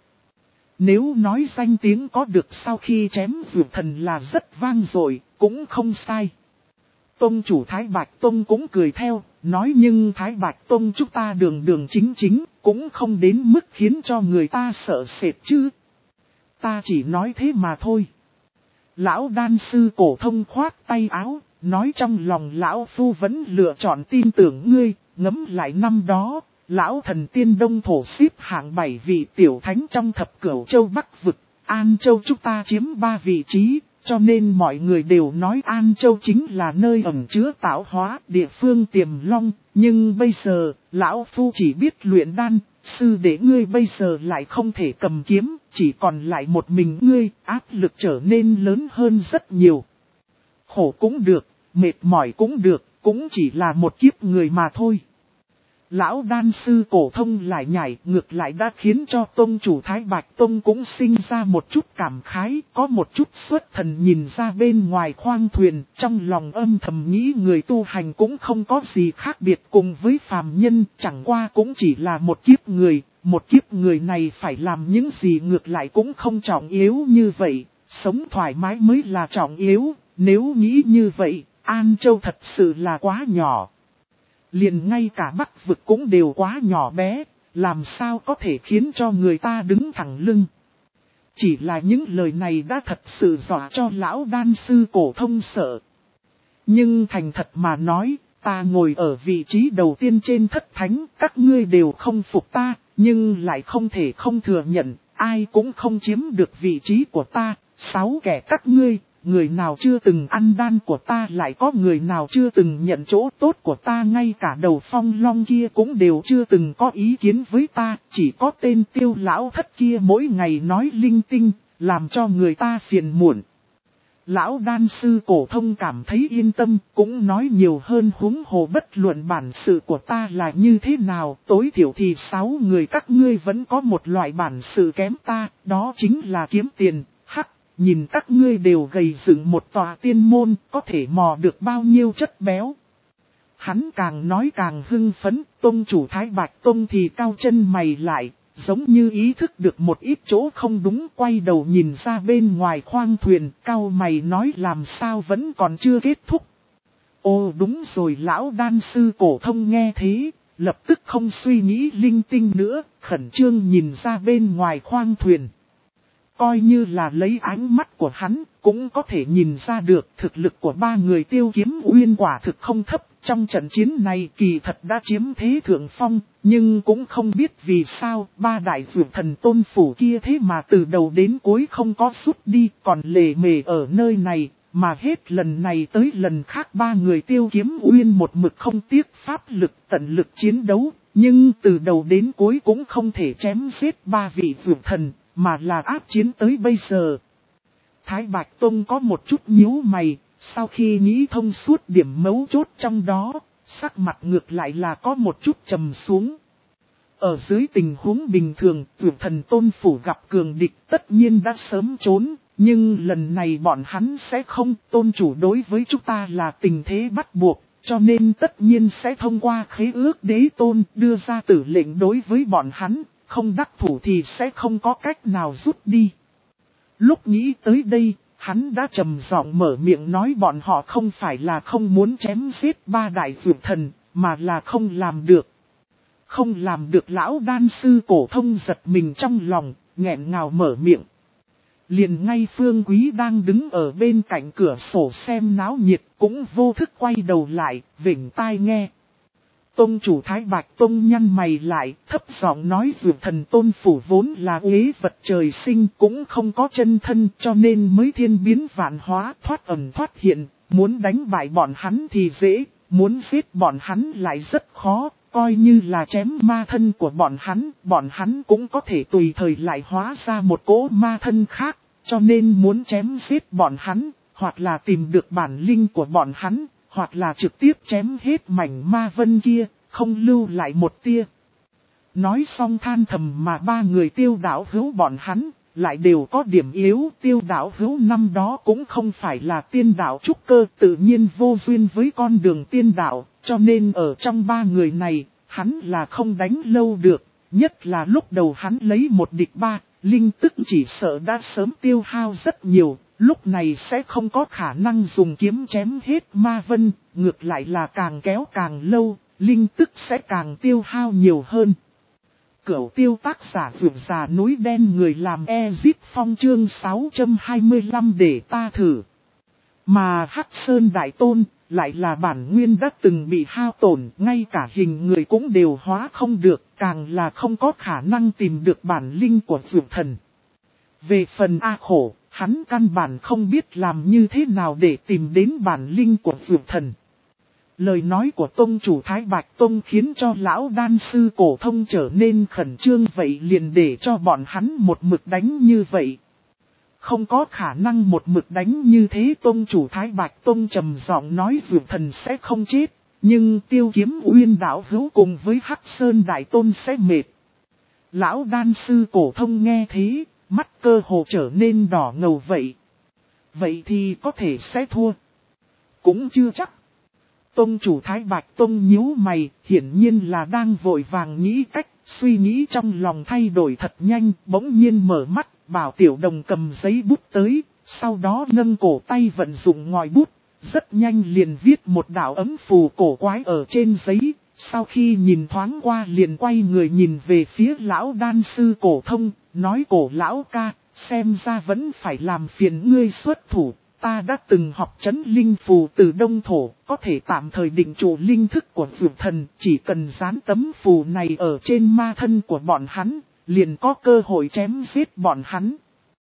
Nếu nói danh tiếng có được sau khi chém Dược Thần là rất vang dội, cũng không sai. Tông chủ Thái Bạch Tông cũng cười theo, nói nhưng Thái Bạch Tông chúng ta đường đường chính chính, cũng không đến mức khiến cho người ta sợ sệt chứ. Ta chỉ nói thế mà thôi. Lão đan sư Cổ Thông khoát tay áo, nói trong lòng lão phu vẫn lựa chọn tin tưởng ngươi, ngẫm lại năm đó, lão thần tiên Đông Thổ xếp hạng bảy vị tiểu thánh trong thập cửu châu Bắc vực, An Châu chúng ta chiếm ba vị trí. Cho nên mọi người đều nói An Châu chính là nơi ẩn chứa tạo hóa, địa phương tiềm long, nhưng bây giờ, lão phu chỉ biết luyện đan, sư đệ ngươi bây giờ lại không thể cầm kiếm, chỉ còn lại một mình ngươi, áp lực trở nên lớn hơn rất nhiều. Khổ cũng được, mệt mỏi cũng được, cũng chỉ là một kiếp người mà thôi. Lão đan sư Cổ Thông lại nhảy, ngược lại đã khiến cho tông chủ Thái Bạch Tông cũng sinh ra một chút cảm khái, có một chút xuất thần nhìn ra bên ngoài khoang thuyền, trong lòng âm thầm nghĩ người tu hành cũng không có gì khác biệt cùng với phàm nhân, chẳng qua cũng chỉ là một kiếp người, một kiếp người này phải làm những gì ngược lại cũng không trọng yếu như vậy, sống thoải mái mới là trọng yếu, nếu nghĩ như vậy, An Châu thật sự là quá nhỏ. Liền ngay cả Bắc vực cũng đều quá nhỏ bé, làm sao có thể khiến cho người ta đứng thẳng lưng. Chỉ là những lời này đã thật sự dọa cho lão đan sư Cổ Thông sợ. Nhưng thành thật mà nói, ta ngồi ở vị trí đầu tiên trên thất thánh, các ngươi đều không phục ta, nhưng lại không thể không thừa nhận, ai cũng không chiếm được vị trí của ta, sáu kẻ các ngươi. Người nào chưa từng ăn đan của ta lại có người nào chưa từng nhận chỗ tốt của ta, ngay cả đầu Phong Long kia cũng đều chưa từng có ý kiến với ta, chỉ có tên Tiêu lão thất kia mỗi ngày nói linh tinh, làm cho người ta phiền muộn. Lão đan sư Cổ Thông cảm thấy yên tâm, cũng nói nhiều hơn, huống hồ bất luận bản sự của ta là như thế nào, tối thiểu thì sáu người các ngươi vẫn có một loại bản sự kém ta, đó chính là kiếm tiền. Hắc, nhìn các ngươi đều gầy dựng một tòa tiên môn, có thể mò được bao nhiêu chất béo. Hắn càng nói càng hưng phấn, tông chủ Thái Bạch Tông thì cao chân mày lại, giống như ý thức được một ít chỗ không đúng, quay đầu nhìn ra bên ngoài khoang thuyền, cao mày nói làm sao vẫn còn chưa kết thúc. Ồ đúng rồi, lão đan sư Cổ Thông nghe thế, lập tức không suy nghĩ linh tinh nữa, khẩn trương nhìn ra bên ngoài khoang thuyền. Coi như là lấy ánh mắt của hắn, cũng có thể nhìn ra được thực lực của ba người Tiêu Kiếm Uyên quả thực không thấp. Trong trận chiến này kỳ thật đã chiếm thế thượng phong, nhưng cũng không biết vì sao ba đại dược thần Tôn Phủ kia thế mà từ đầu đến cuối không có rút đi, còn lề mề ở nơi này, mà hết lần này tới lần khác ba người Tiêu Kiếm Uyên một mực không tiếc pháp lực tận lực chiến đấu, nhưng từ đầu đến cuối cũng không thể chém giết ba vị vượt thần, mà là áp chiến tới bây giờ. Thái Bạch Tông có một chút nhíu mày, sau khi nghĩ thông suốt điểm mấu chốt trong đó, sắc mặt ngược lại là có một chút trầm xuống. Ở dưới tình huống bình thường, vượt thần Tôn Phủ gặp cường địch tất nhiên đã sớm trốn, nhưng lần này bọn hắn sẽ không. Tôn chủ đối với chúng ta là tình thế bắt buộc, cho nên tất nhiên sẽ thông qua khế ước đế tôn đưa ra tử lệnh đối với bọn hắn, không đắc thủ thì sẽ không có cách nào rút đi. Lúc nghĩ tới đây, hắn đã trầm giọng mở miệng nói bọn họ không phải là không muốn chém giết ba đại vượt thần, mà là không làm được. Không làm được. Lão đan sư Cổ Thông giật mình trong lòng, nghẹn ngào mở miệng. Liền ngay Phương Quý đang đứng ở bên cạnh cửa sổ xem náo nhiệt cũng vô thức quay đầu lại, vểnh tai nghe. Tông chủ Thái Bạch Tông nhăn mày lại, thấp giọng nói vượt thần Tôn Phủ vốn là ế vật trời sinh cũng không có chân thân cho nên mới thiên biến vạn hóa thoát ẩn thoát hiện, muốn đánh bại bọn hắn thì dễ, muốn giết bọn hắn lại rất khó. Coi như là chém ma thân của bọn hắn, bọn hắn cũng có thể tùy thời lại hóa ra một cỗ ma thân khác, cho nên muốn chém giết bọn hắn, hoặc là tìm được bản linh của bọn hắn, hoặc là trực tiếp chém hết mảnh ma vân kia, không lưu lại một tia. Nói xong than thầm mà ba người Tiêu Đạo Hữu bọn hắn, lại đều có điểm yếu. Tiêu Đạo Hữu năm đó cũng không phải là tiên đạo trúc cơ, tự nhiên vô duyên với con đường tiên đạo. Cho nên ở trong ba người này, hắn là không đánh lâu được, nhất là lúc đầu hắn lấy một địch ba, linh tức chỉ sợ đã sớm tiêu hao rất nhiều, lúc này sẽ không có khả năng dùng kiếm chém hết ma vân, ngược lại là càng kéo càng lâu, linh tức sẽ càng tiêu hao nhiều hơn. Cửu Tiêu tác giả vượt già núi đen người làm Ezip Phong chương sáu trăm hai mươi lăm để ta thử. Mà Hắc Sơn Đại Tôn lại là bản nguyên đã từng bị hao tổn, ngay cả hình người cũng đều hóa không được, càng là không có khả năng tìm được bản linh của vượt thần. Về phần A Khổ, hắn căn bản không biết làm như thế nào để tìm đến bản linh của vượt thần. Lời nói của Tông chủ Thái Bạch Tông khiến cho lão đan sư Cổ Thông trở nên khẩn trương, vậy liền để cho bọn hắn một mực đánh như vậy. Không có khả năng một mực đánh như thế. Tông chủ Thái Bạch Tông trầm giọng nói vượt thần sẽ không chết, nhưng Tiêu Kiếm Uyên đạo hữu cùng với Hắc Sơn Đại Tôn sẽ mệt. Lão đan sư Cổ Thông nghe thế, mắt cơ hồ trở nên đỏ ngầu vậy. Vậy thì có thể sẽ thua. Cũng chưa chắc. Tông chủ Thái Bạch Tông nhíu mày, hiển nhiên là đang vội vàng nghĩ cách, suy nghĩ trong lòng thay đổi thật nhanh, bỗng nhiên mở mắt, bảo Tiểu Đồng cầm giấy bút tới, sau đó nâng cổ tay vận dụng ngòi bút, rất nhanh liền viết một đạo ấm phù cổ quái ở trên giấy, sau khi nhìn thoáng qua liền quay người nhìn về phía lão đan sư Cổ Thông, nói Cổ lão ca, xem ra vẫn phải làm phiền ngươi xuất thủ. Ta đã từng học trấn linh phù từ Đông Thổ, có thể tạm thời định trụ linh thức của vượt thần, chỉ cần dán tấm phù này ở trên ma thân của bọn hắn, liền có cơ hội chém giết bọn hắn.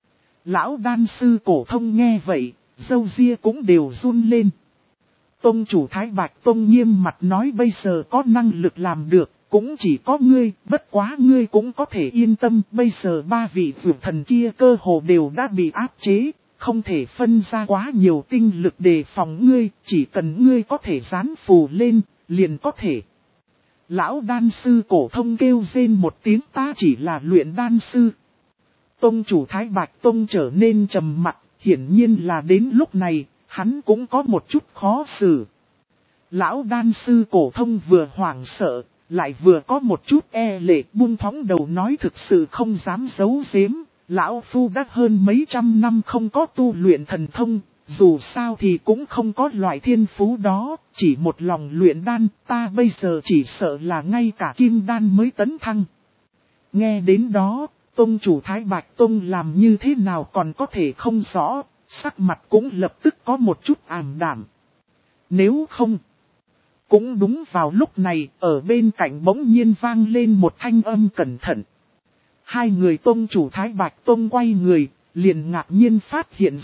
Lão đan sư Cổ Thông nghe vậy, râu ria cũng đều run lên. Tông chủ Thái Bạch Tông nghiêm mặt nói bây giờ có năng lực làm được, cũng chỉ có ngươi, bất quá ngươi cũng có thể yên tâm, bây giờ ba vị vượt thần kia cơ hồ đều đã bị áp chế. Không thể phân ra quá nhiều tinh lực đề phòng ngươi, chỉ cần ngươi có thể dán phù lên, liền có thể. Lão đan sư Cổ Thông kêu rên một tiếng, ta chỉ là luyện đan sư. Tông chủ Thái Bạch Tông trở nên trầm mặc, hiển nhiên là đến lúc này, hắn cũng có một chút khó xử. Lão đan sư Cổ Thông vừa hoảng sợ, lại vừa có một chút e lệ, buông thõng đầu nói thực sự không dám giấu giếm. Lão Phu đã hơn mấy trăm năm không có tu luyện thần thông, dù sao thì cũng không có loại thiên phú đó, chỉ một lòng luyện đan, ta bây giờ chỉ sợ là ngay cả kim đan mới tấn thăng. Nghe đến đó, Tông chủ Thái Bạch Tông làm như thế nào còn có thể không rõ, sắc mặt cũng lập tức có một chút ảm đạm. Nếu không, cũng đúng vào lúc này, ở bên cạnh bỗng nhiên vang lên một thanh âm cẩn thận. Hai người Tông chủ Thái Bạch Tông quay người, liền ngạc nhiên phát hiện ra,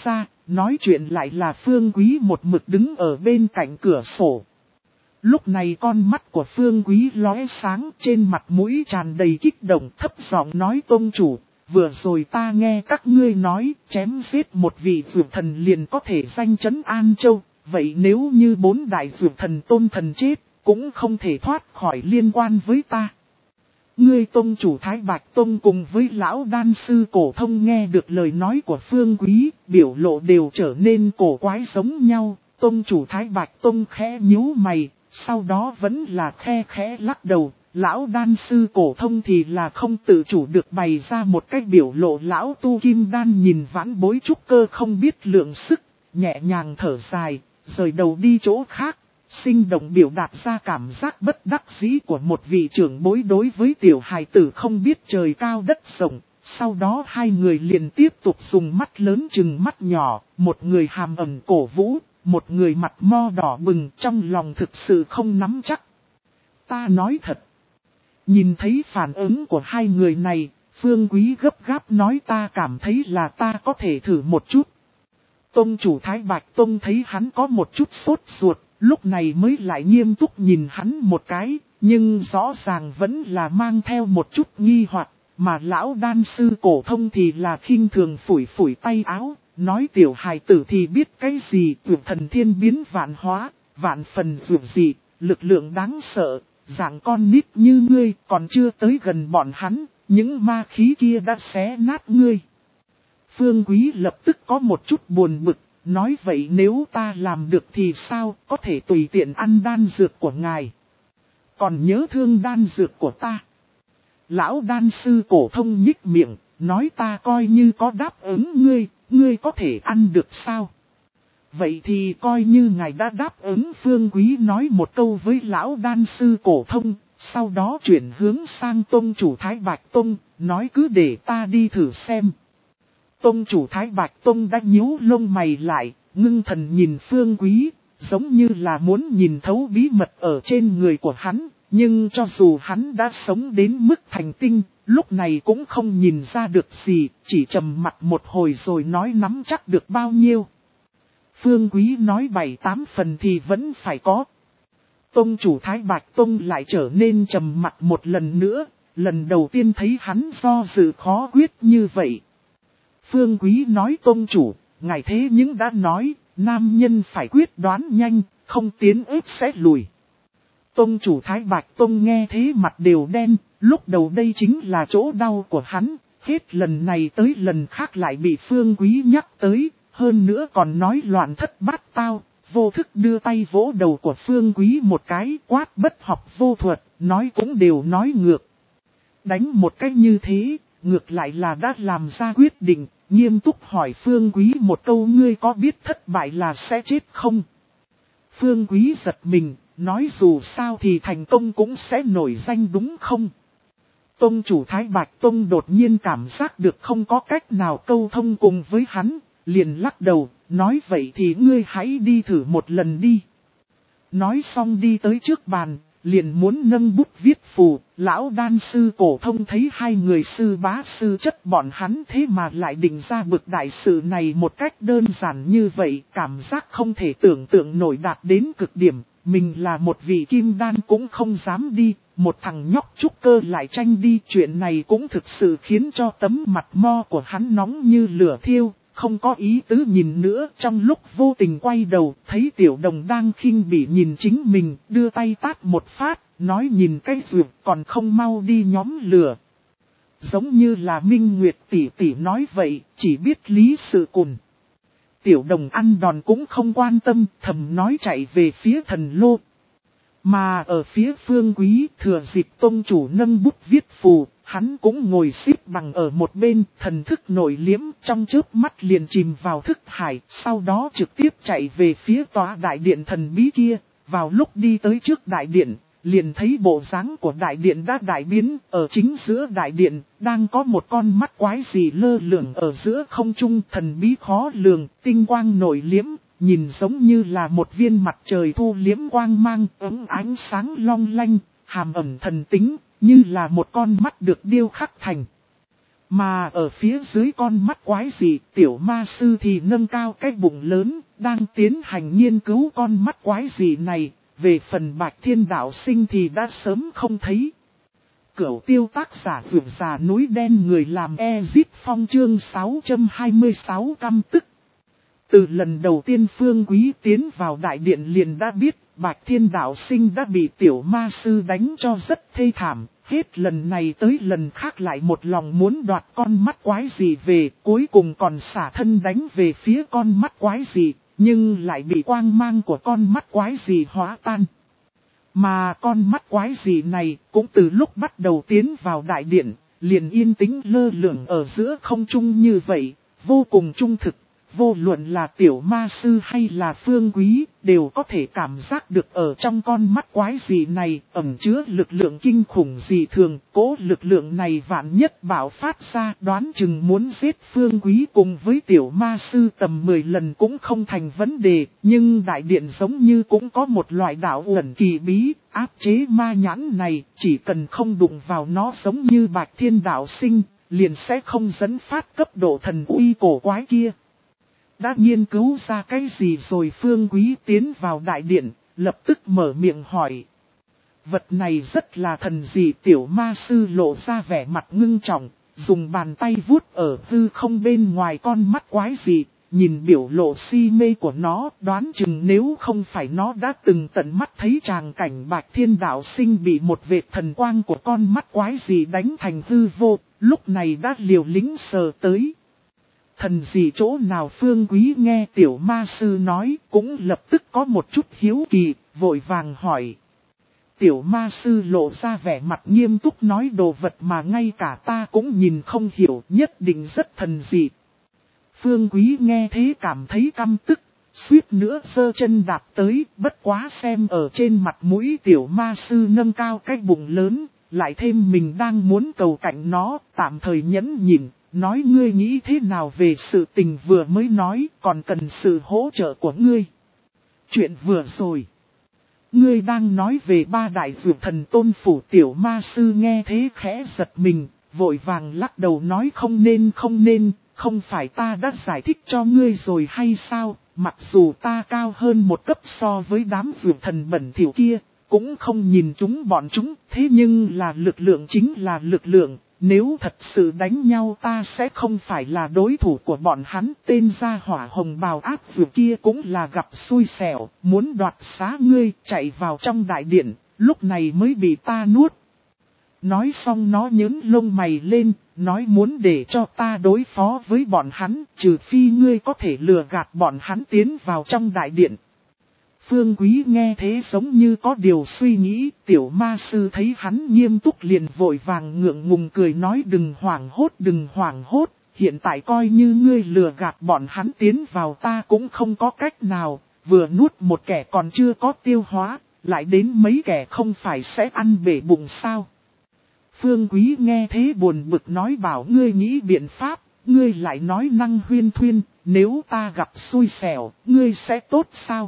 nói chuyện lại là Phương Quý một mực đứng ở bên cạnh cửa sổ. Lúc này con mắt của Phương Quý lóe sáng, trên mặt mũi tràn đầy kích động, thấp giọng nói: tông chủ, vừa rồi ta nghe các ngươi nói, chém giết một vị dược thần liền có thể danh chấn An Châu, vậy nếu như bốn đại dược thần tôn thần chết, cũng không thể thoát khỏi liên quan với ta. Ngươi tông chủ Thái Bạch Tông cùng với lão đan sư Cổ Thông nghe được lời nói của Phương Quý, biểu lộ đều trở nên cổ quái giống nhau. Tông chủ Thái Bạch Tông khẽ nhíu mày, sau đó vẫn là khe khẽ lắc đầu. Lão đan sư Cổ Thông thì là không tự chủ được bày ra một cái biểu lộ lão tu kim đan nhìn vãn bối trúc cơ không biết lượng sức, nhẹ nhàng thở dài, rời đầu đi chỗ khác. Sinh động biểu đạt ra cảm giác bất đắc dĩ của một vị trưởng bối đối với tiểu hài tử không biết trời cao đất rộng. Sau đó hai người liền tiếp tục dùng mắt lớn chừng mắt nhỏ, một người hàm ẩn cổ vũ, một người mặt mo đỏ bừng, trong lòng thực sự không nắm chắc. Ta nói thật. Nhìn thấy phản ứng của hai người này, Phương Quý gấp gáp nói: ta cảm thấy là ta có thể thử một chút. Tông chủ Thái Bạch Tông thấy hắn có một chút sốt ruột, lúc này mới lại nghiêm túc nhìn hắn một cái, nhưng rõ ràng vẫn là mang theo một chút nghi hoặc, mà lão đan sư Cổ Thông thì là khinh thường phủi phủi tay áo, nói: tiểu hài tử thì biết cái gì, tuyệt thần thiên biến vạn hóa, vạn phần dược gì, lực lượng đáng sợ, dạng con nít như ngươi còn chưa tới gần bọn hắn, những ma khí kia đã xé nát ngươi. Phương Quý lập tức có một chút buồn bực, nói: vậy nếu ta làm được thì sao, có thể tùy tiện ăn đan dược của ngài. Còn nhớ thương đan dược của ta. Lão đan sư Cổ Thông nhích miệng, nói: ta coi như có đáp ứng ngươi, ngươi có thể ăn được sao? Vậy thì coi như ngài đã đáp ứng. Phương Quý nói một câu với lão đan sư Cổ Thông, sau đó chuyển hướng sang tông chủ Thái Bạch Tông, nói: cứ để ta đi thử xem. Tông chủ Thái Bạch Tông đã nhíu lông mày lại, ngưng thần nhìn Phương Quý, giống như là muốn nhìn thấu bí mật ở trên người của hắn, nhưng cho dù hắn đã sống đến mức thành tinh, lúc này cũng không nhìn ra được gì, chỉ trầm mặt một hồi rồi nói: nắm chắc được bao nhiêu. Phương Quý nói: bảy tám phần thì vẫn phải có. Tông chủ Thái Bạch Tông lại trở nên trầm mặt một lần nữa, lần đầu tiên thấy hắn do dự khó quyết như vậy. Phương Quý nói: tông chủ, ngài thế nhưng đã nói, nam nhân phải quyết đoán nhanh, không tiến ép sẽ lùi. Tông chủ Thái Bạch Tông nghe thế mặt đều đen, lúc đầu đây chính là chỗ đau của hắn, hết lần này tới lần khác lại bị Phương Quý nhắc tới, hơn nữa còn nói loạn thất bát tao, vô thức đưa tay vỗ đầu của Phương Quý một cái, quát: bất học vô thuật, nói cũng đều nói ngược. Đánh một cách như thế, ngược lại là đã làm ra quyết định, nghiêm túc hỏi Phương Quý một câu: ngươi có biết thất bại là sẽ chết không? Phương Quý giật mình, nói: dù sao thì thành công cũng sẽ nổi danh đúng không? Tông chủ Thái Bạch Tông đột nhiên cảm giác được không có cách nào câu thông cùng với hắn, liền lắc đầu, nói: vậy thì ngươi hãy đi thử một lần đi. Nói xong đi tới trước bàn, liền muốn nâng bút viết phù. Lão đan sư Cổ Thông thấy hai người sư bá sư chất bọn hắn thế mà lại định ra bực đại sự này một cách đơn giản như vậy, cảm giác không thể tưởng tượng nổi đạt đến cực điểm. Mình là một vị kim đan cũng không dám đi, một thằng nhóc trúc cơ lại tranh đi, chuyện này cũng thực sự khiến cho tấm mặt mo của hắn nóng như lửa thiêu. Không có ý tứ nhìn nữa, trong lúc vô tình quay đầu, thấy Tiểu Đồng đang khinh bỉ nhìn chính mình, đưa tay tát một phát, nói: nhìn cái dược còn không mau đi nhóm lửa. Giống như là Minh Nguyệt tỷ tỷ nói vậy, chỉ biết lý sự cùn. Tiểu Đồng ăn đòn cũng không quan tâm, thầm nói chạy về phía thần lô. Mà ở phía Phương Quý, thừa dịp tông chủ nâng bút viết phù, hắn cũng ngồi xếp bằng ở một bên, thần thức nội liếm, trong chớp mắt liền chìm vào thức hải, sau đó trực tiếp chạy về phía tòa đại điện thần bí kia. Vào lúc đi tới trước đại điện, liền thấy bộ dáng của đại điện đã đại biến, ở chính giữa đại điện, đang có một con mắt quái gì lơ lửng ở giữa không trung, thần bí khó lường, tinh quang nội liếm. Nhìn giống như là một viên mặt trời thu liếm quang mang, ấm ánh sáng long lanh, hàm ẩn thần tính, như là một con mắt được điêu khắc thành. Mà ở phía dưới con mắt quái dị, tiểu ma sư thì nâng cao cái bụng lớn, đang tiến hành nghiên cứu con mắt quái dị này. Về phần Bạch Thiên Đạo Sinh thì đã sớm không thấy. Cửu tiêu tác giả vượt già núi đen người làm Ezip Phong chương sáu trăm hai mươi sáu căm tức. Từ lần đầu tiên Phương Quý tiến vào đại điện liền đã biết Bạch Thiên Đạo Sinh đã bị tiểu ma sư đánh cho rất thê thảm. Hết lần này tới lần khác lại một lòng muốn đoạt con mắt quái dị về, cuối cùng còn xả thân đánh về phía con mắt quái dị, nhưng lại bị quang mang của con mắt quái dị hóa tan. Mà con mắt quái dị này cũng từ lúc bắt đầu tiến vào đại điện, liền yên tĩnh lơ lửng ở giữa không trung như vậy, vô cùng trung thực. Vô luận là tiểu ma sư hay là Phương Quý, đều có thể cảm giác được ở trong con mắt quái dị này ẩn chứa lực lượng kinh khủng dị thường. Cố lực lượng này vạn nhất bạo phát ra, đoán chừng muốn giết Phương Quý cùng với tiểu ma sư tầm mười lần cũng không thành vấn đề. Nhưng đại điện giống như cũng có một loại đạo ẩn kỳ bí, áp chế ma nhãn này, chỉ cần không đụng vào nó giống như Bạch Thiên Đạo Sinh, liền sẽ không dẫn phát cấp độ thần uy cổ quái kia. Đã nghiên cứu ra cái gì rồi? Phương Quý tiến vào đại điện, lập tức mở miệng hỏi. Vật này rất là thần dị. Tiểu ma sư lộ ra vẻ mặt ngưng trọng, dùng bàn tay vuốt ở hư không bên ngoài con mắt quái dị, nhìn biểu lộ si mê của nó, đoán chừng nếu không phải nó đã từng tận mắt thấy tràng cảnh Bạch Thiên Đạo Sinh bị một vệt thần quang của con mắt quái dị đánh thành hư vô, lúc này đã liều lĩnh sờ tới. Thần gì chỗ nào? Phương Quý nghe tiểu ma sư nói cũng lập tức có một chút hiếu kỳ, vội vàng hỏi. Tiểu ma sư lộ ra vẻ mặt nghiêm túc nói đồ vật mà ngay cả ta cũng nhìn không hiểu, nhất định rất thần dị. Phương Quý nghe thế cảm thấy căm tức, suýt nữa giơ chân đạp tới, bất quá xem ở trên mặt mũi tiểu ma sư nâng cao cái bụng lớn, lại thêm mình đang muốn cầu cạnh nó, tạm thời nhẫn nhịn. Nói ngươi nghĩ thế nào về sự tình vừa mới nói, còn cần sự hỗ trợ của ngươi. Chuyện vừa rồi. Ngươi đang nói về ba đại dược thần tôn phủ. Tiểu ma sư nghe thế khẽ giật mình, vội vàng lắc đầu nói không nên không nên, không phải ta đã giải thích cho ngươi rồi hay sao, mặc dù ta cao hơn một cấp so với đám dược thần bẩn thỉu kia, cũng không nhìn chúng bọn chúng, thế nhưng là lực lượng chính là lực lượng. Nếu thật sự đánh nhau ta sẽ không phải là đối thủ của bọn hắn. Tên gia hỏa hồng bào ác vừa kia cũng là gặp xui xẻo, muốn đoạt xá ngươi, chạy vào trong đại điện, lúc này mới bị ta nuốt. Nói xong nó nhớn lông mày lên, nói muốn để cho ta đối phó với bọn hắn, trừ phi ngươi có thể lừa gạt bọn hắn tiến vào trong đại điện. Phương Quý nghe thế giống như có điều suy nghĩ, tiểu ma sư thấy hắn nghiêm túc liền vội vàng ngượng ngùng cười nói đừng hoảng hốt đừng hoảng hốt, hiện tại coi như ngươi lừa gạt bọn hắn tiến vào ta cũng không có cách nào, vừa nuốt một kẻ còn chưa có tiêu hóa, lại đến mấy kẻ không phải sẽ ăn bể bụng sao. Phương Quý nghe thế buồn bực nói bảo ngươi nghĩ biện pháp, ngươi lại nói năng huyên thuyên, nếu ta gặp xui xẻo, ngươi sẽ tốt sao?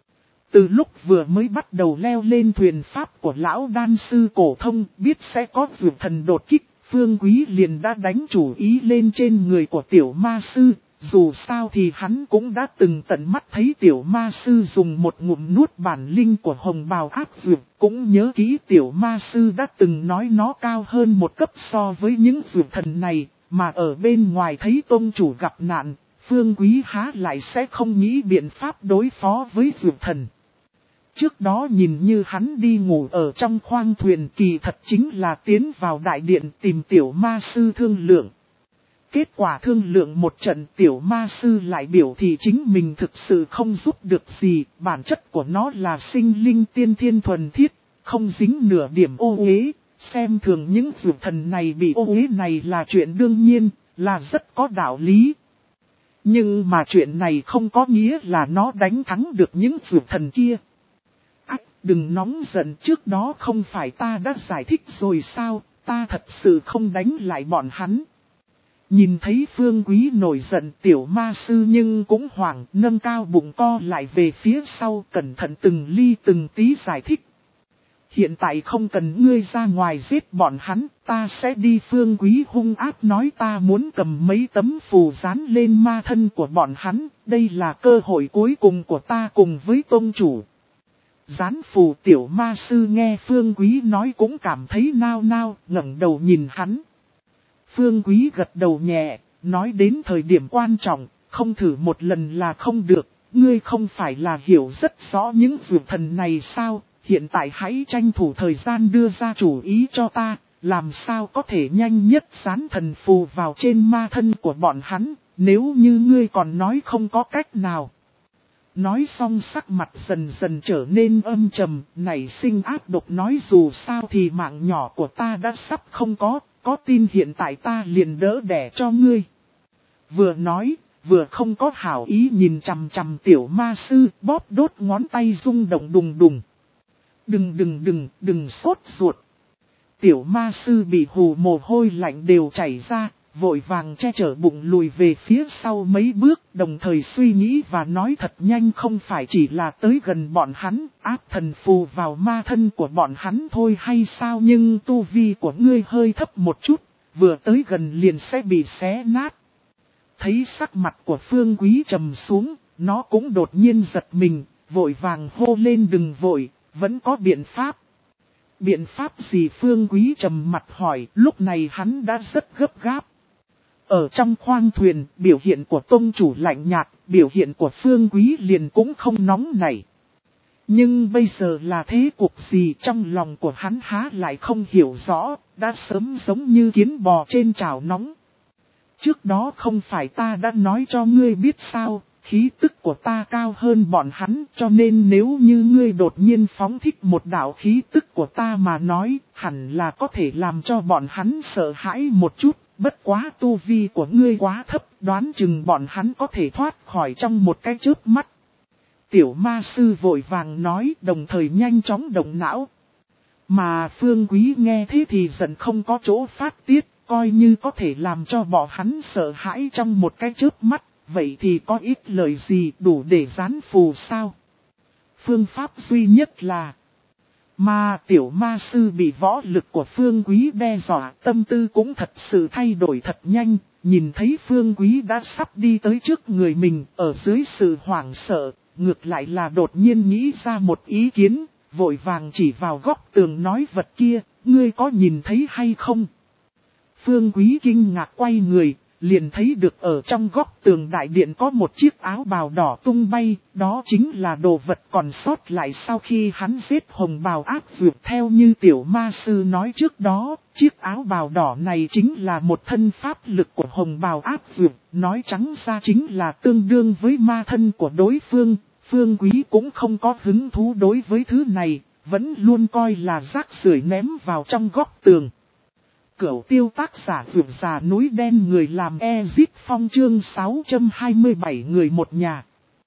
Từ lúc vừa mới bắt đầu leo lên thuyền pháp của lão đan sư cổ thông biết sẽ có dược thần đột kích, Phương Quý liền đã đánh chủ ý lên trên người của tiểu ma sư, dù sao thì hắn cũng đã từng tận mắt thấy tiểu ma sư dùng một ngụm nuốt bản linh của hồng bào ác dược, cũng nhớ kỹ tiểu ma sư đã từng nói nó cao hơn một cấp so với những dược thần này, mà ở bên ngoài thấy tôn chủ gặp nạn, Phương Quý há lại sẽ không nghĩ biện pháp đối phó với dược thần. Trước đó nhìn như hắn đi ngủ ở trong khoang thuyền kỳ thật chính là tiến vào đại điện tìm tiểu ma sư thương lượng. Kết quả thương lượng một trận tiểu ma sư lại biểu thị chính mình thực sự không giúp được gì, bản chất của nó là sinh linh tiên thiên thuần thiết, không dính nửa điểm ô uế, xem thường những dược thần này bị ô uế này là chuyện đương nhiên, là rất có đạo lý. Nhưng mà chuyện này không có nghĩa là nó đánh thắng được những dược thần kia. Đừng nóng giận, trước đó không phải ta đã giải thích rồi sao, ta thật sự không đánh lại bọn hắn. Nhìn thấy Phương Quý nổi giận tiểu ma sư nhưng cũng hoảng nâng cao bụng co lại về phía sau cẩn thận từng ly từng tí giải thích. hiện tại không cần ngươi ra ngoài giết bọn hắn, ta sẽ đi. Phương Quý hung ác nói, ta muốn cầm mấy tấm phù dán lên ma thân của bọn hắn, đây là cơ hội cuối cùng của ta cùng với tông chủ. Dán phù. Tiểu ma sư nghe Phương Quý nói cũng cảm thấy nao nao, ngẩng đầu nhìn hắn. Phương Quý gật đầu nhẹ, nói đến thời điểm quan trọng, không thử một lần là không được, ngươi không phải là hiểu rất rõ những dược thần này sao, hiện tại hãy tranh thủ thời gian đưa ra chủ ý cho ta, làm sao có thể nhanh nhất dán thần phù vào trên ma thân của bọn hắn, nếu như ngươi còn nói không có cách nào. Nói xong sắc mặt dần dần trở nên âm trầm, nảy sinh ác độc, nói dù sao thì mạng nhỏ của ta đã sắp không có, có tin hiện tại ta liền đỡ đẻ cho ngươi. Vừa nói, vừa không có hảo ý nhìn chằm chằm tiểu ma sư, bóp đốt ngón tay rung động đùng đùng. Đừng đừng đừng, đừng sốt ruột. Tiểu ma sư bị hù mồ hôi lạnh đều chảy ra, vội vàng che chở bụng lùi về phía sau mấy bước, đồng thời suy nghĩ và nói thật nhanh, không phải chỉ là tới gần bọn hắn, áp thần phù vào ma thân của bọn hắn thôi hay sao, nhưng tu vi của ngươi hơi thấp một chút, vừa tới gần liền sẽ bị xé nát. Thấy sắc mặt của Phương Quý trầm xuống, nó cũng đột nhiên giật mình, vội vàng hô lên, đừng vội, vẫn có biện pháp. Biện pháp gì? Phương Quý trầm mặt hỏi, lúc này hắn đã rất gấp gáp. Ở trong khoang thuyền, biểu hiện của tông chủ lạnh nhạt, biểu hiện của Phương Quý liền cũng không nóng nảy. Nhưng bây giờ là thế cục gì, trong lòng của hắn há lại không hiểu rõ, đã sớm giống như kiến bò trên chảo nóng. Trước đó không phải ta đã nói cho ngươi biết sao, khí tức của ta cao hơn bọn hắn, cho nên nếu như ngươi đột nhiên phóng thích một đạo khí tức của ta mà nói, hẳn là có thể làm cho bọn hắn sợ hãi một chút, bất quá tu vi của ngươi quá thấp, đoán chừng bọn hắn có thể thoát khỏi trong một cái chớp mắt. Tiểu ma sư vội vàng nói, đồng thời nhanh chóng động não. Mà Phương Quý nghe thế thì giận không có chỗ phát tiết, coi như có thể làm cho bọn hắn sợ hãi trong một cái chớp mắt, vậy thì có ít lời gì đủ để dán phù sao? Phương pháp duy nhất là... Mà tiểu ma sư bị võ lực của Phương Quý đe dọa, tâm tư cũng thật sự thay đổi thật nhanh, nhìn thấy Phương Quý đã sắp đi tới trước người mình, ở dưới sự hoảng sợ, ngược lại là đột nhiên nghĩ ra một ý kiến, vội vàng chỉ vào góc tường nói, vật kia, ngươi có nhìn thấy hay không? Phương Quý kinh ngạc quay người, liền thấy được ở trong góc tường đại điện có một chiếc áo bào đỏ tung bay, đó chính là đồ vật còn sót lại sau khi hắn giết hồng bào ác dược. Theo như tiểu ma sư nói trước đó, chiếc áo bào đỏ này chính là một thân pháp lực của hồng bào ác dược, nói trắng ra chính là tương đương với ma thân của đối phương. Phương Quý cũng không có hứng thú đối với thứ này, vẫn luôn coi là rác rưởi ném vào trong góc tường. Cửu tiêu tác giả vượt già núi đen, người làm Ezit Phong chương sáu trăm hai mươi bảy, người một nhà.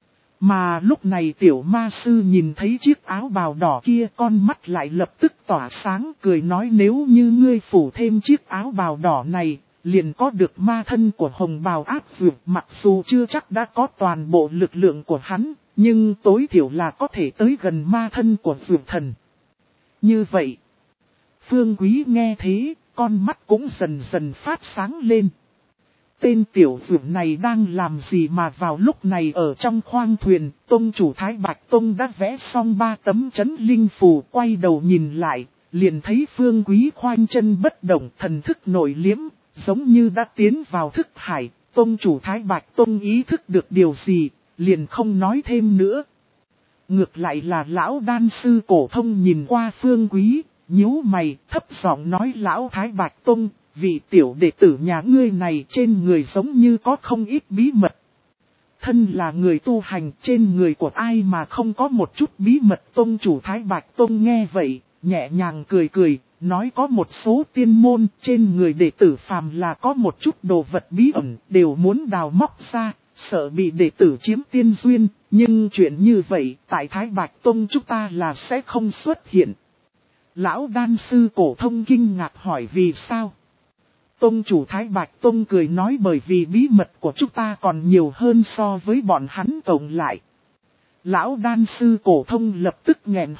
Mà lúc này tiểu ma sư nhìn thấy chiếc áo bào đỏ kia, con mắt lại lập tức tỏa sáng, cười nói, nếu như ngươi phủ thêm chiếc áo bào đỏ này, liền có được ma thân của hồng bào ác dược. Mặc dù chưa chắc đã có toàn bộ lực lượng của hắn, nhưng tối thiểu là có thể tới gần ma thân của dược thần. Như vậy, Phương Quý nghe thế, con mắt cũng dần dần phát sáng lên. Tên tiểu dược này đang làm gì mà vào lúc này ở trong khoang thuyền, tông chủ Thái Bạch Tông đã vẽ xong ba tấm chấn linh phù, quay đầu nhìn lại, liền thấy Phương Quý khoanh chân bất động, thần thức nội liếm, giống như đã tiến vào thức hải. Tông chủ Thái Bạch Tông ý thức được điều gì, liền không nói thêm nữa. Ngược lại là lão đan sư Cổ Thông nhìn qua Phương Quý, nhíu mày, thấp giọng nói, lão Thái Bạch Tông, vị tiểu đệ tử nhà ngươi này trên người giống như có không ít bí mật. Thân là người tu hành, trên người của ai mà không có một chút bí mật? Tông chủ Thái Bạch Tông nghe vậy, nhẹ nhàng cười cười, nói có một số tiên môn trên người đệ tử phàm là có một chút đồ vật bí ẩn, đều muốn đào móc ra, sợ bị đệ tử chiếm tiên duyên, nhưng chuyện như vậy tại Thái Bạch Tông chúng ta là sẽ không xuất hiện. Lão đan sư Cổ Thông kinh ngạc hỏi, vì sao? Tông chủ Thái Bạch Tông cười nói, bởi vì bí mật của chúng ta còn nhiều hơn so với bọn hắn cộng lại. Lão đan sư Cổ Thông lập tức nghẹn họng,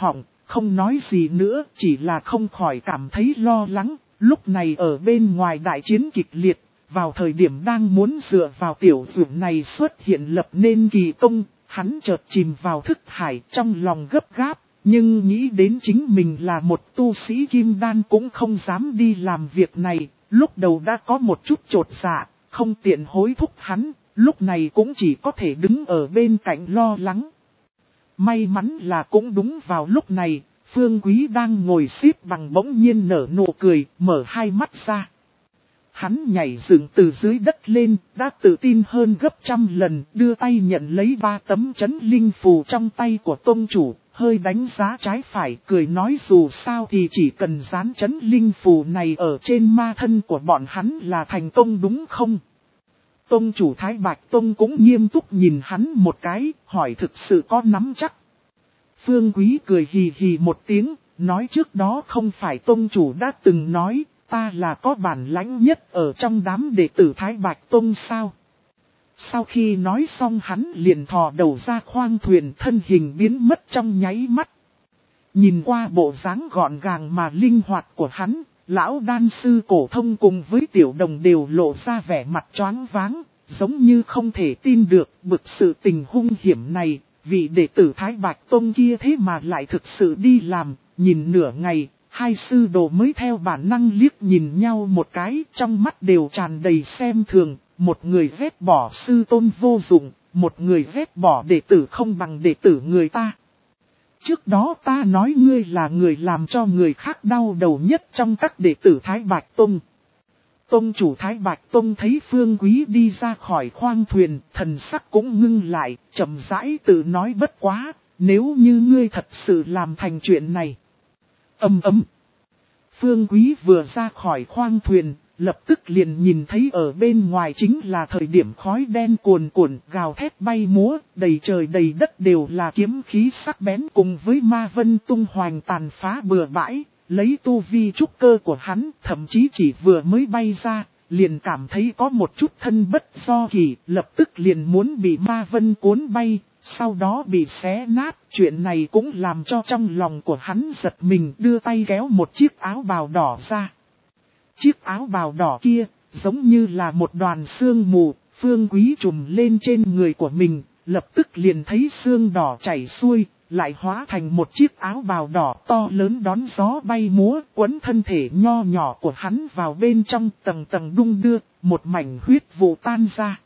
không nói gì nữa, chỉ là không khỏi cảm thấy lo lắng. Lúc này ở bên ngoài đại chiến kịch liệt, vào thời điểm đang muốn dựa vào tiểu dũng này xuất hiện lập nên kỳ công, hắn chợt chìm vào thức hải trong lòng gấp gáp, nhưng nghĩ đến chính mình là một tu sĩ kim đan cũng không dám đi làm việc này, lúc đầu đã có một chút chột dạ, không tiện hối thúc hắn, lúc này cũng chỉ có thể đứng ở bên cạnh lo lắng. May mắn là cũng đúng vào lúc này, Phương Quý đang ngồi xếp bằng bỗng nhiên nở nụ cười, mở hai mắt ra. Hắn nhảy dựng từ dưới đất lên, đã tự tin hơn gấp trăm lần, đưa tay nhận lấy ba tấm chấn linh phù trong tay của tông chủ, hơi đánh giá trái phải, cười nói dù sao thì chỉ cần dán chấn linh phù này ở trên ma thân của bọn hắn là thành công đúng không? Tông chủ Thái Bạch Tông cũng nghiêm túc nhìn hắn một cái, hỏi thực sự có nắm chắc. Phương Quý cười hì hì một tiếng, nói trước đó không phải tông chủ đã từng nói, ta là có bản lãnh nhất ở trong đám đệ tử Thái Bạch Tông sao? Sau khi nói xong hắn liền thò đầu ra khoang thuyền, thân hình biến mất trong nháy mắt. Nhìn qua bộ dáng gọn gàng mà linh hoạt của hắn, lão đan sư cổ thông cùng với tiểu đồng đều lộ ra vẻ mặt choáng váng, giống như không thể tin được bực sự tình hung hiểm này, vị đệ tử Thái Bạch Tông kia thế mà lại thực sự đi làm. Nhìn nửa ngày, hai sư đồ mới theo bản năng liếc nhìn nhau một cái, trong mắt đều tràn đầy xem thường, một người ghét bỏ sư tôn vô dụng, một người ghét bỏ đệ tử không bằng đệ tử người ta. Trước đó ta nói ngươi là người làm cho người khác đau đầu nhất trong các đệ tử Thái Bạch Tông. Tông chủ Thái Bạch Tông thấy Phương Quý đi ra khỏi khoang thuyền, thần sắc cũng ngưng lại, chậm rãi tự nói bất quá, nếu như ngươi thật sự làm thành chuyện này. Ầm ầm. Phương Quý vừa ra khỏi khoang thuyền, lập tức liền nhìn thấy ở bên ngoài chính là thời điểm khói đen cuồn cuộn gào thét bay múa, đầy trời đầy đất đều là kiếm khí sắc bén cùng với ma vân tung hoành tàn phá bừa bãi, lấy tu vi trúc cơ của hắn, thậm chí chỉ vừa mới bay ra, liền cảm thấy có một chút thân bất do kỳ, lập tức liền muốn bị ma vân cuốn bay. Sau đó bị xé nát, chuyện này cũng làm cho trong lòng của hắn giật mình, đưa tay kéo một chiếc áo bào đỏ ra. Chiếc áo bào đỏ kia, giống như là một đoàn sương mù, Phương Quý trùm lên trên người của mình, lập tức liền thấy sương đỏ chảy xuôi, lại hóa thành một chiếc áo bào đỏ to lớn đón gió bay múa, quấn thân thể nho nhỏ của hắn vào bên trong, tầng tầng đung đưa, một mảnh huyết vụ tan ra.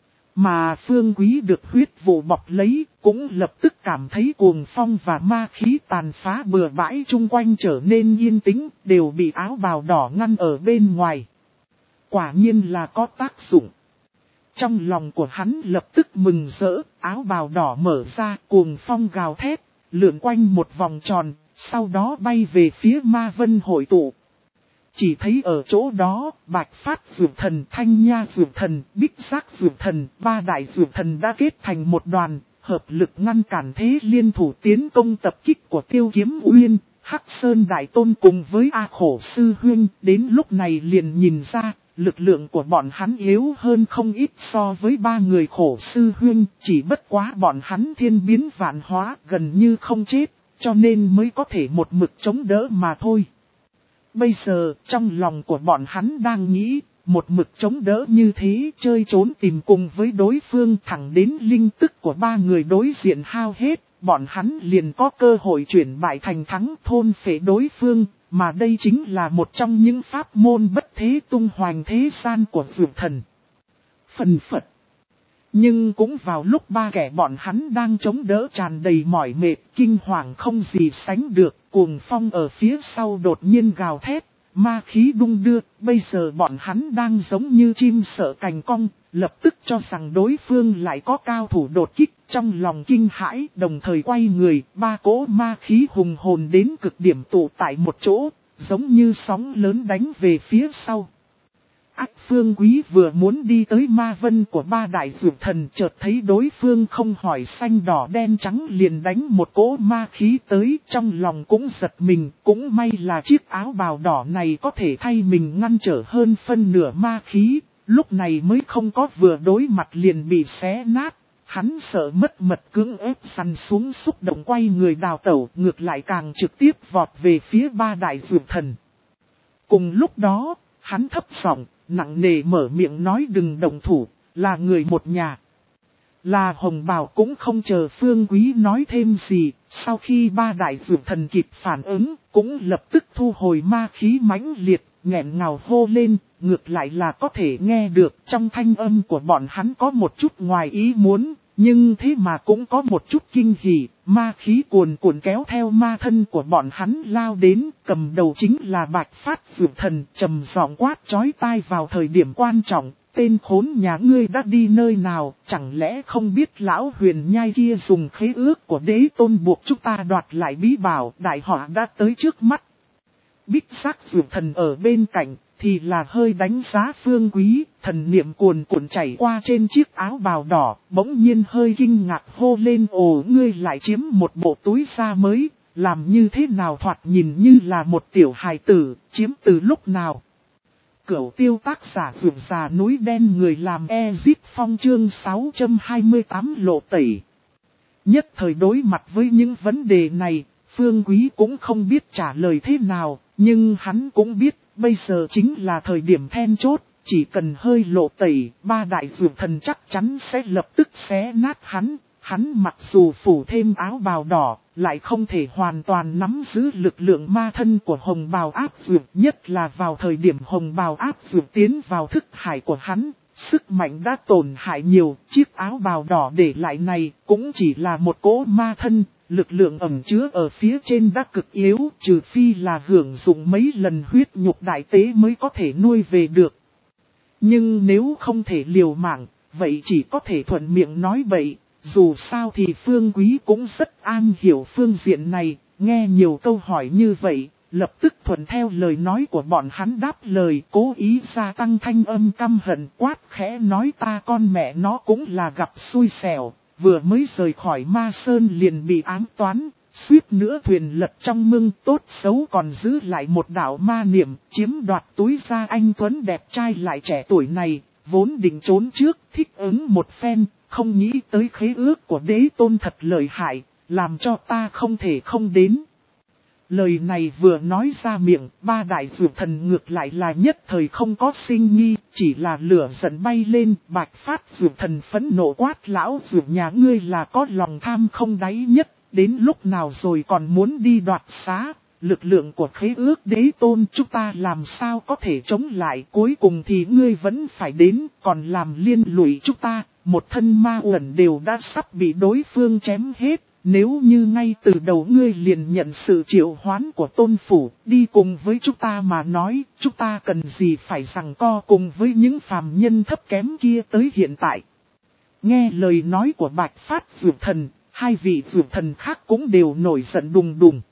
Mà Phương Quý được huyết vụ bọc lấy, cũng lập tức cảm thấy cuồng phong và ma khí tàn phá bừa bãi chung quanh trở nên yên tĩnh, đều bị áo bào đỏ ngăn ở bên ngoài. Quả nhiên là có tác dụng. Trong lòng của hắn lập tức mừng rỡ, áo bào đỏ mở ra, cuồng phong gào thét, lượn quanh một vòng tròn, sau đó bay về phía ma vân hội tụ. Chỉ thấy ở chỗ đó, Bạch Phát Dược Thần, Thanh Nha Dược Thần, Bích Giác Dược Thần, ba đại dược thần đã kết thành một đoàn, hợp lực ngăn cản thế liên thủ tiến công tập kích của Tiêu Kiếm Uyên, Hắc Sơn Đại Tôn cùng với A Khổ Sư Huynh. Đến lúc này liền nhìn ra, lực lượng của bọn hắn yếu hơn không ít so với ba người Khổ Sư Huynh, chỉ bất quá bọn hắn thiên biến vạn hóa gần như không chết, cho nên mới có thể một mực chống đỡ mà thôi. Bây giờ, trong lòng của bọn hắn đang nghĩ, một mực chống đỡ như thế chơi trốn tìm cùng với đối phương thẳng đến linh tức của ba người đối diện hao hết, bọn hắn liền có cơ hội chuyển bại thành thắng thôn phệ đối phương, mà đây chính là một trong những pháp môn bất thế tung hoành thế gian của dược thần. Phần Phật. Nhưng cũng vào lúc ba kẻ bọn hắn đang chống đỡ tràn đầy mỏi mệt, kinh hoàng không gì sánh được, cuồng phong ở phía sau đột nhiên gào thét, ma khí đung đưa, bây giờ bọn hắn đang giống như chim sợ cành cong, lập tức cho rằng đối phương lại có cao thủ đột kích, trong lòng kinh hãi, đồng thời quay người, ba cỗ ma khí hùng hồn đến cực điểm tụ tại một chỗ, giống như sóng lớn đánh về phía sau. Ác Phương Quý vừa muốn đi tới ma vân của ba đại dược thần, chợt thấy đối phương không hỏi xanh đỏ đen trắng liền đánh một cỗ ma khí tới, trong lòng cũng giật mình, cũng may là chiếc áo bào đỏ này có thể thay mình ngăn trở hơn phân nửa ma khí, lúc này mới không có vừa đối mặt liền bị xé nát. Hắn sợ mất mật cưỡng ép săn xuống xúc động quay người đào tẩu, ngược lại càng trực tiếp vọt về phía ba đại dược thần. Cùng lúc đó, hắn thấp giọng, nặng nề mở miệng nói đừng động thủ, là người một nhà. Là Hồng Bào cũng không chờ Phương Quý nói thêm gì, sau khi ba đại dược thần kịp phản ứng, cũng lập tức thu hồi ma khí mãnh liệt, nghẹn ngào hô lên, ngược lại là có thể nghe được trong thanh âm của bọn hắn có một chút ngoài ý muốn, nhưng thế mà cũng có một chút kinh hỉ, ma khí cuồn cuộn kéo theo ma thân của bọn hắn lao đến, cầm đầu chính là Bạch Phát dược thần, trầm giọng quát chói tai vào thời điểm quan trọng. Tên khốn nhà ngươi đã đi nơi nào, chẳng lẽ không biết lão huyền nhai kia dùng khế ước của đế tôn buộc chúng ta đoạt lại bí bảo, đại họa đã tới trước mắt. Bích sắc dược thần ở bên cạnh, thì là hơi đánh giá Phương Quý, thần niệm cuồn cuộn chảy qua trên chiếc áo bào đỏ, bỗng nhiên hơi kinh ngạc hô lên ồ ngươi lại chiếm một bộ túi da mới, làm như thế nào thoạt nhìn như là một tiểu hài tử, chiếm từ lúc nào. Cửu tiêu tác giả vượt già núi đen người làm Ezit Phong chương sáu trăm hai mươi tám lộ tẩy. Nhất thời đối mặt với những vấn đề này, Phương Quý cũng không biết trả lời thế nào, nhưng hắn cũng biết bây giờ chính là thời điểm then chốt, chỉ cần hơi lộ tẩy, ba đại dược thần chắc chắn sẽ lập tức xé nát hắn. Hắn mặc dù phủ thêm áo bào đỏ, lại không thể hoàn toàn nắm giữ lực lượng ma thân của hồng bào áp dược, nhất là vào thời điểm hồng bào áp dược tiến vào thức hải của hắn. Sức mạnh đã tổn hại nhiều, chiếc áo bào đỏ để lại này cũng chỉ là một cỗ ma thân, lực lượng ẩn chứa ở phía trên đã cực yếu, trừ phi là hưởng dụng mấy lần huyết nhục đại tế mới có thể nuôi về được. Nhưng nếu không thể liều mạng, vậy chỉ có thể thuận miệng nói bậy. Dù sao thì Phương Quý cũng rất an hiểu phương diện này, nghe nhiều câu hỏi như vậy, lập tức thuận theo lời nói của bọn hắn đáp lời, cố ý gia tăng thanh âm căm hận quát khẽ nói ta con mẹ nó cũng là gặp xui xẻo, vừa mới rời khỏi ma sơn liền bị ám toán, suýt nữa thuyền lật trong mương, tốt xấu còn giữ lại một đạo ma niệm, chiếm đoạt túi da anh tuấn đẹp trai lại trẻ tuổi này, vốn định trốn trước, thích ứng một phen. Không nghĩ tới khế ước của đế tôn thật lợi hại, làm cho ta không thể không đến. Lời này vừa nói ra miệng, ba đại dược thần ngược lại là nhất thời không có sinh nghi, chỉ là lửa giận bay lên, Bạch Phát dược thần phẫn nộ quát lão dược nhà ngươi là có lòng tham không đáy nhất, đến lúc nào rồi còn muốn đi đoạt xá. Lực lượng của khế ước đế tôn chúng ta làm sao có thể chống lại, cuối cùng thì ngươi vẫn phải đến, còn làm liên lụy chúng ta, một thân ma uẩn đều đã sắp bị đối phương chém hết, nếu như ngay từ đầu ngươi liền nhận sự triệu hoán của tôn phủ, đi cùng với chúng ta mà nói, chúng ta cần gì phải giằng co cùng với những phàm nhân thấp kém kia tới hiện tại. Nghe lời nói của Bạch Phát dược thần, hai vị dược thần khác cũng đều nổi giận đùng đùng.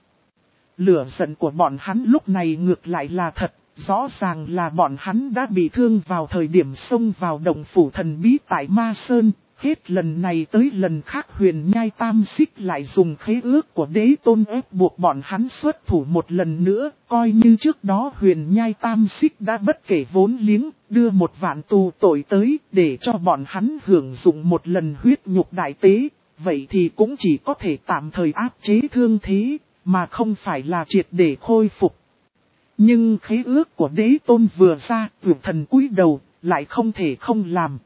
Lửa giận của bọn hắn lúc này ngược lại là thật, rõ ràng là bọn hắn đã bị thương vào thời điểm xông vào động phủ thần bí tại Ma Sơn, hết lần này tới lần khác huyền nhai tam xích lại dùng khế ước của đế tôn ép buộc bọn hắn xuất thủ một lần nữa, coi như trước đó huyền nhai tam xích đã bất kể vốn liếng, đưa một vạn tù tội tới để cho bọn hắn hưởng dụng một lần huyết nhục đại tế, vậy thì cũng chỉ có thể tạm thời áp chế thương thế. Mà không phải là triệt để khôi phục. Nhưng khế ước của đế tôn vừa ra, vượt thần cúi đầu, lại không thể không làm.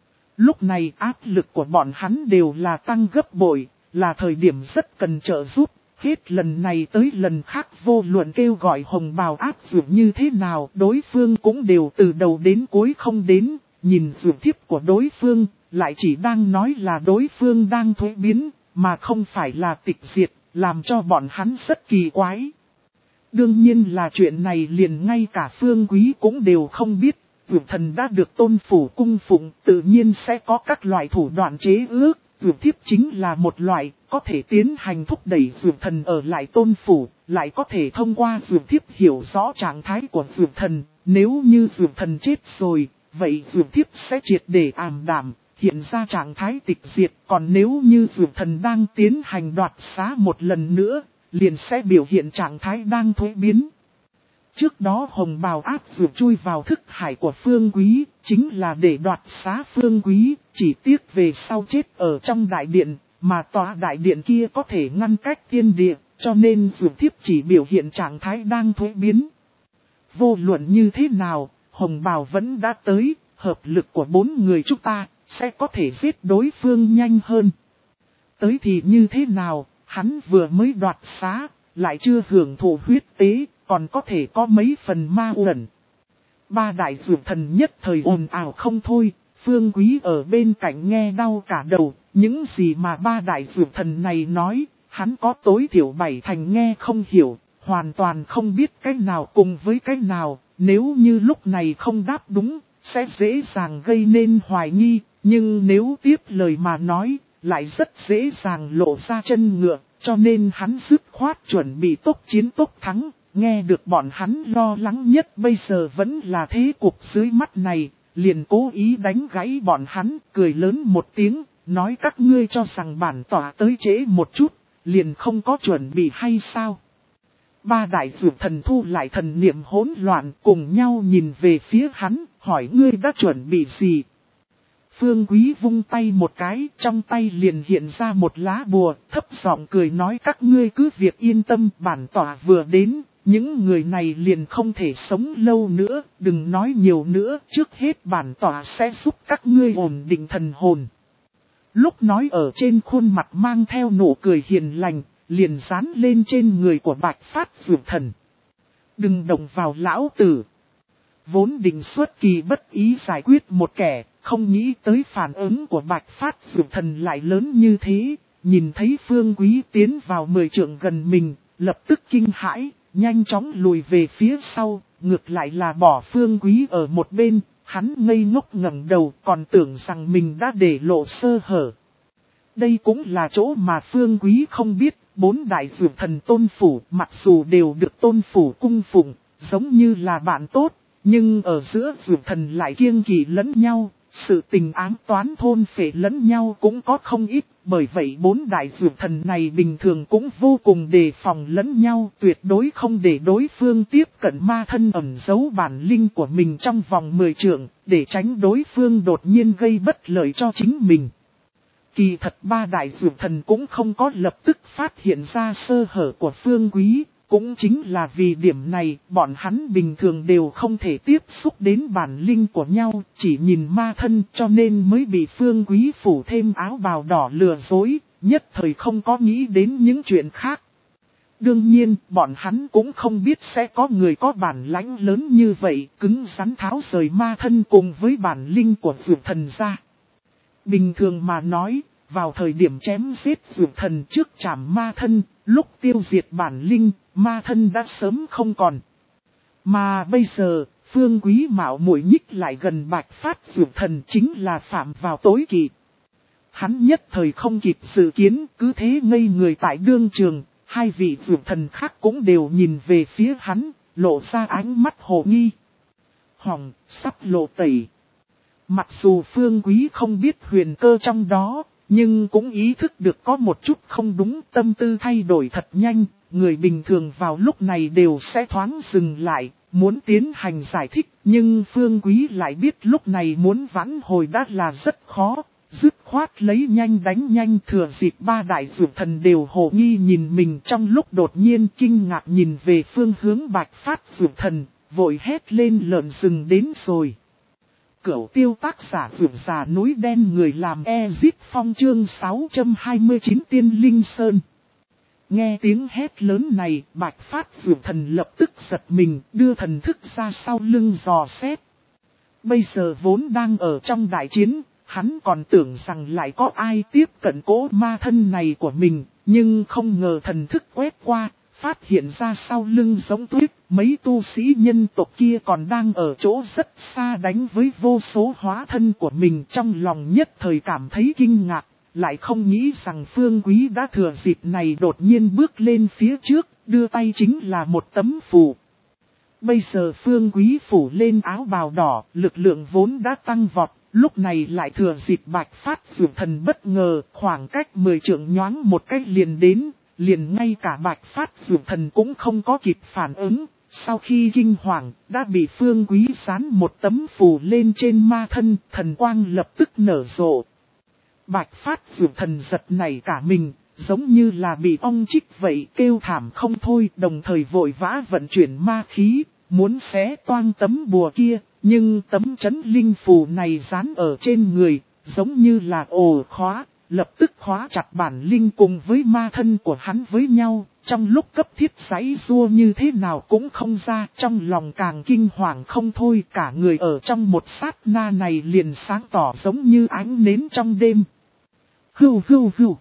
Lúc này áp lực của bọn hắn đều là tăng gấp bội, là thời điểm rất cần trợ giúp. Hết lần này tới lần khác vô luận kêu gọi hồng bào áp dụng như thế nào, đối phương cũng đều từ đầu đến cuối không đến. Nhìn dược thiếp của đối phương, lại chỉ đang nói là đối phương đang thuế biến, mà không phải là tịch diệt. Làm cho bọn hắn rất kỳ quái. Đương nhiên là chuyện này liền ngay cả Phương Quý cũng đều không biết. Vượt thần đã được tôn phủ cung phụng, tự nhiên sẽ có các loại thủ đoạn chế ước. Vượt thiếp chính là một loại, có thể tiến hành thúc đẩy vượt thần ở lại tôn phủ, lại có thể thông qua vượt thiếp hiểu rõ trạng thái của vượt thần. Nếu như vượt thần chết rồi, vậy vượt thiếp sẽ triệt để ảm đạm. Hiện ra trạng thái tịch diệt, còn nếu như dược thần đang tiến hành đoạt xá một lần nữa, liền sẽ biểu hiện trạng thái đang thuế biến. Trước đó hồng bào áp dược chui vào thức hải của Phương Quý, chính là để đoạt xá Phương Quý, chỉ tiếc về sau chết ở trong đại điện, mà tòa đại điện kia có thể ngăn cách thiên địa, cho nên dược thiếp chỉ biểu hiện trạng thái đang thuế biến. Vô luận như thế nào, hồng bào vẫn đã tới, hợp lực của bốn người chúng ta, sẽ có thể giết đối phương nhanh hơn. Tới thì như thế nào, hắn vừa mới đoạt xá, lại chưa hưởng thụ huyết tế, còn có thể có mấy phần ma uẩn. Ba đại dược thần nhất thời ồn ào không thôi, Phương Quý ở bên cạnh nghe đau cả đầu, những gì mà ba đại dược thần này nói, hắn có tối thiểu bảy thành nghe không hiểu, hoàn toàn không biết cách nào cùng với cách nào, nếu như lúc này không đáp đúng, sẽ dễ dàng gây nên hoài nghi, nhưng nếu tiếp lời mà nói, lại rất dễ dàng lộ ra chân ngựa, cho nên hắn dứt khoát chuẩn bị tốc chiến tốc thắng. Nghe được bọn hắn lo lắng nhất bây giờ vẫn là thế cục dưới mắt này, liền cố ý đánh gãy bọn hắn, cười lớn một tiếng, nói các ngươi cho rằng bản tỏa tới trễ một chút, liền không có chuẩn bị hay sao. Ba đại dược thần thu lại thần niệm hỗn loạn cùng nhau nhìn về phía hắn, hỏi ngươi đã chuẩn bị gì. Phương Quý vung tay một cái, trong tay liền hiện ra một lá bùa, thấp giọng cười nói các ngươi cứ việc yên tâm, bản tỏa vừa đến. Những người này liền không thể sống lâu nữa, đừng nói nhiều nữa, trước hết bản tỏa sẽ giúp các ngươi ổn định thần hồn. Lúc nói ở trên khuôn mặt mang theo nụ cười hiền lành, liền dán lên trên người của Bạch Phát Dược Thần. Đừng động vào lão tử. Vốn định xuất kỳ bất ý giải quyết một kẻ, không nghĩ tới phản ứng của Bạch Phát Dược Thần lại lớn như thế, nhìn thấy Phương Quý tiến vào mười trượng gần mình, lập tức kinh hãi. Nhanh chóng lùi về phía sau, ngược lại là bỏ Phương Quý ở một bên, hắn ngây ngốc ngẩng đầu còn tưởng rằng mình đã để lộ sơ hở. Đây cũng là chỗ mà Phương Quý không biết, bốn đại dược thần tôn phủ mặc dù đều được tôn phủ cung phụng, giống như là bạn tốt, nhưng ở giữa dược thần lại kiêng kỵ lẫn nhau, sự tình ám toán thôn phệ lẫn nhau cũng có không ít, bởi vậy bốn đại dược thần này bình thường cũng vô cùng đề phòng lẫn nhau, tuyệt đối không để đối phương tiếp cận ma thân ẩn giấu bản linh của mình trong vòng mười trượng, để tránh đối phương đột nhiên gây bất lợi cho chính mình. Kỳ thật ba đại dược thần cũng không có lập tức phát hiện ra sơ hở của Phương Quý. Cũng chính là vì điểm này, bọn hắn bình thường đều không thể tiếp xúc đến bản linh của nhau, chỉ nhìn ma thân cho nên mới bị Phương Quý phủ thêm áo bào đỏ lừa dối, nhất thời không có nghĩ đến những chuyện khác. Đương nhiên, bọn hắn cũng không biết sẽ có người có bản lãnh lớn như vậy, cứng rắn tháo rời ma thân cùng với bản linh của dược thần ra. Bình thường mà nói, vào thời điểm chém giết dược thần trước trảm ma thân, lúc tiêu diệt bản linh, ma thân đã sớm không còn. Mà bây giờ, Phương Quý mạo muội nhích lại gần Bạch Phát Dược Thần chính là phạm vào tối kỵ. Hắn nhất thời không kịp dự kiến, cứ thế ngây người tại đương trường, hai vị dược thần khác cũng đều nhìn về phía hắn, lộ ra ánh mắt hồ nghi. Hỏng, sắp lộ tẩy. Mặc dù Phương Quý không biết huyền cơ trong đó, nhưng cũng ý thức được có một chút không đúng, tâm tư thay đổi thật nhanh, người bình thường vào lúc này đều sẽ thoáng dừng lại, muốn tiến hành giải thích, nhưng Phương Quý lại biết lúc này muốn vãn hồi đã là rất khó, dứt khoát lấy nhanh đánh nhanh thừa dịp ba đại dược thần đều hồ nghi nhìn mình trong lúc đột nhiên kinh ngạc nhìn về phương hướng Bạch Phát Dược Thần, vội hét lên lợn rừng đến rồi. Cửu tiêu tác giả vượt già núi đen người làm Ezip Phong chương sáu trăm hai mươi chín Tiên Linh Sơn. Nghe tiếng hét lớn này, Bạch Phát Dược Thần lập tức giật mình, đưa thần thức ra sau lưng dò xét. Bây giờ vốn đang ở trong đại chiến, hắn còn tưởng rằng lại có ai tiếp cận cỗ ma thân này của mình, nhưng không ngờ thần thức quét qua, phát hiện ra sau lưng giống tuyết, mấy tu sĩ nhân tộc kia còn đang ở chỗ rất xa đánh với vô số hóa thân của mình, trong lòng nhất thời cảm thấy kinh ngạc, lại không nghĩ rằng Phương Quý đã thừa dịp này đột nhiên bước lên phía trước, đưa tay chính là một tấm phù. Bây giờ Phương Quý phủ lên áo bào đỏ, lực lượng vốn đã tăng vọt, lúc này lại thừa dịp Bạch Phát Dược Thần bất ngờ, khoảng cách mười trượng nhoáng một cách liền đến. Liền ngay cả Bạch Phát Dược Thần cũng không có kịp phản ứng, Sau khi kinh hoàng, đã bị Phương Quý dán một tấm phù lên trên ma thân, thần quang lập tức nở rộ. Bạch Phát Dược Thần giật nảy cả mình, giống như là bị ong chích vậy, kêu thảm không thôi, đồng thời vội vã vận chuyển ma khí, muốn xé toang tấm bùa kia, nhưng tấm chấn linh phù này dán ở trên người, giống như là ổ khóa, lập tức khóa chặt bản linh cùng với ma thân của hắn với nhau, trong lúc cấp thiết giãy giụa như thế nào cũng không ra, trong lòng càng kinh hoàng không thôi, cả người ở trong một sát na này liền sáng tỏ giống như ánh nến trong đêm. Hưu hưu hưu.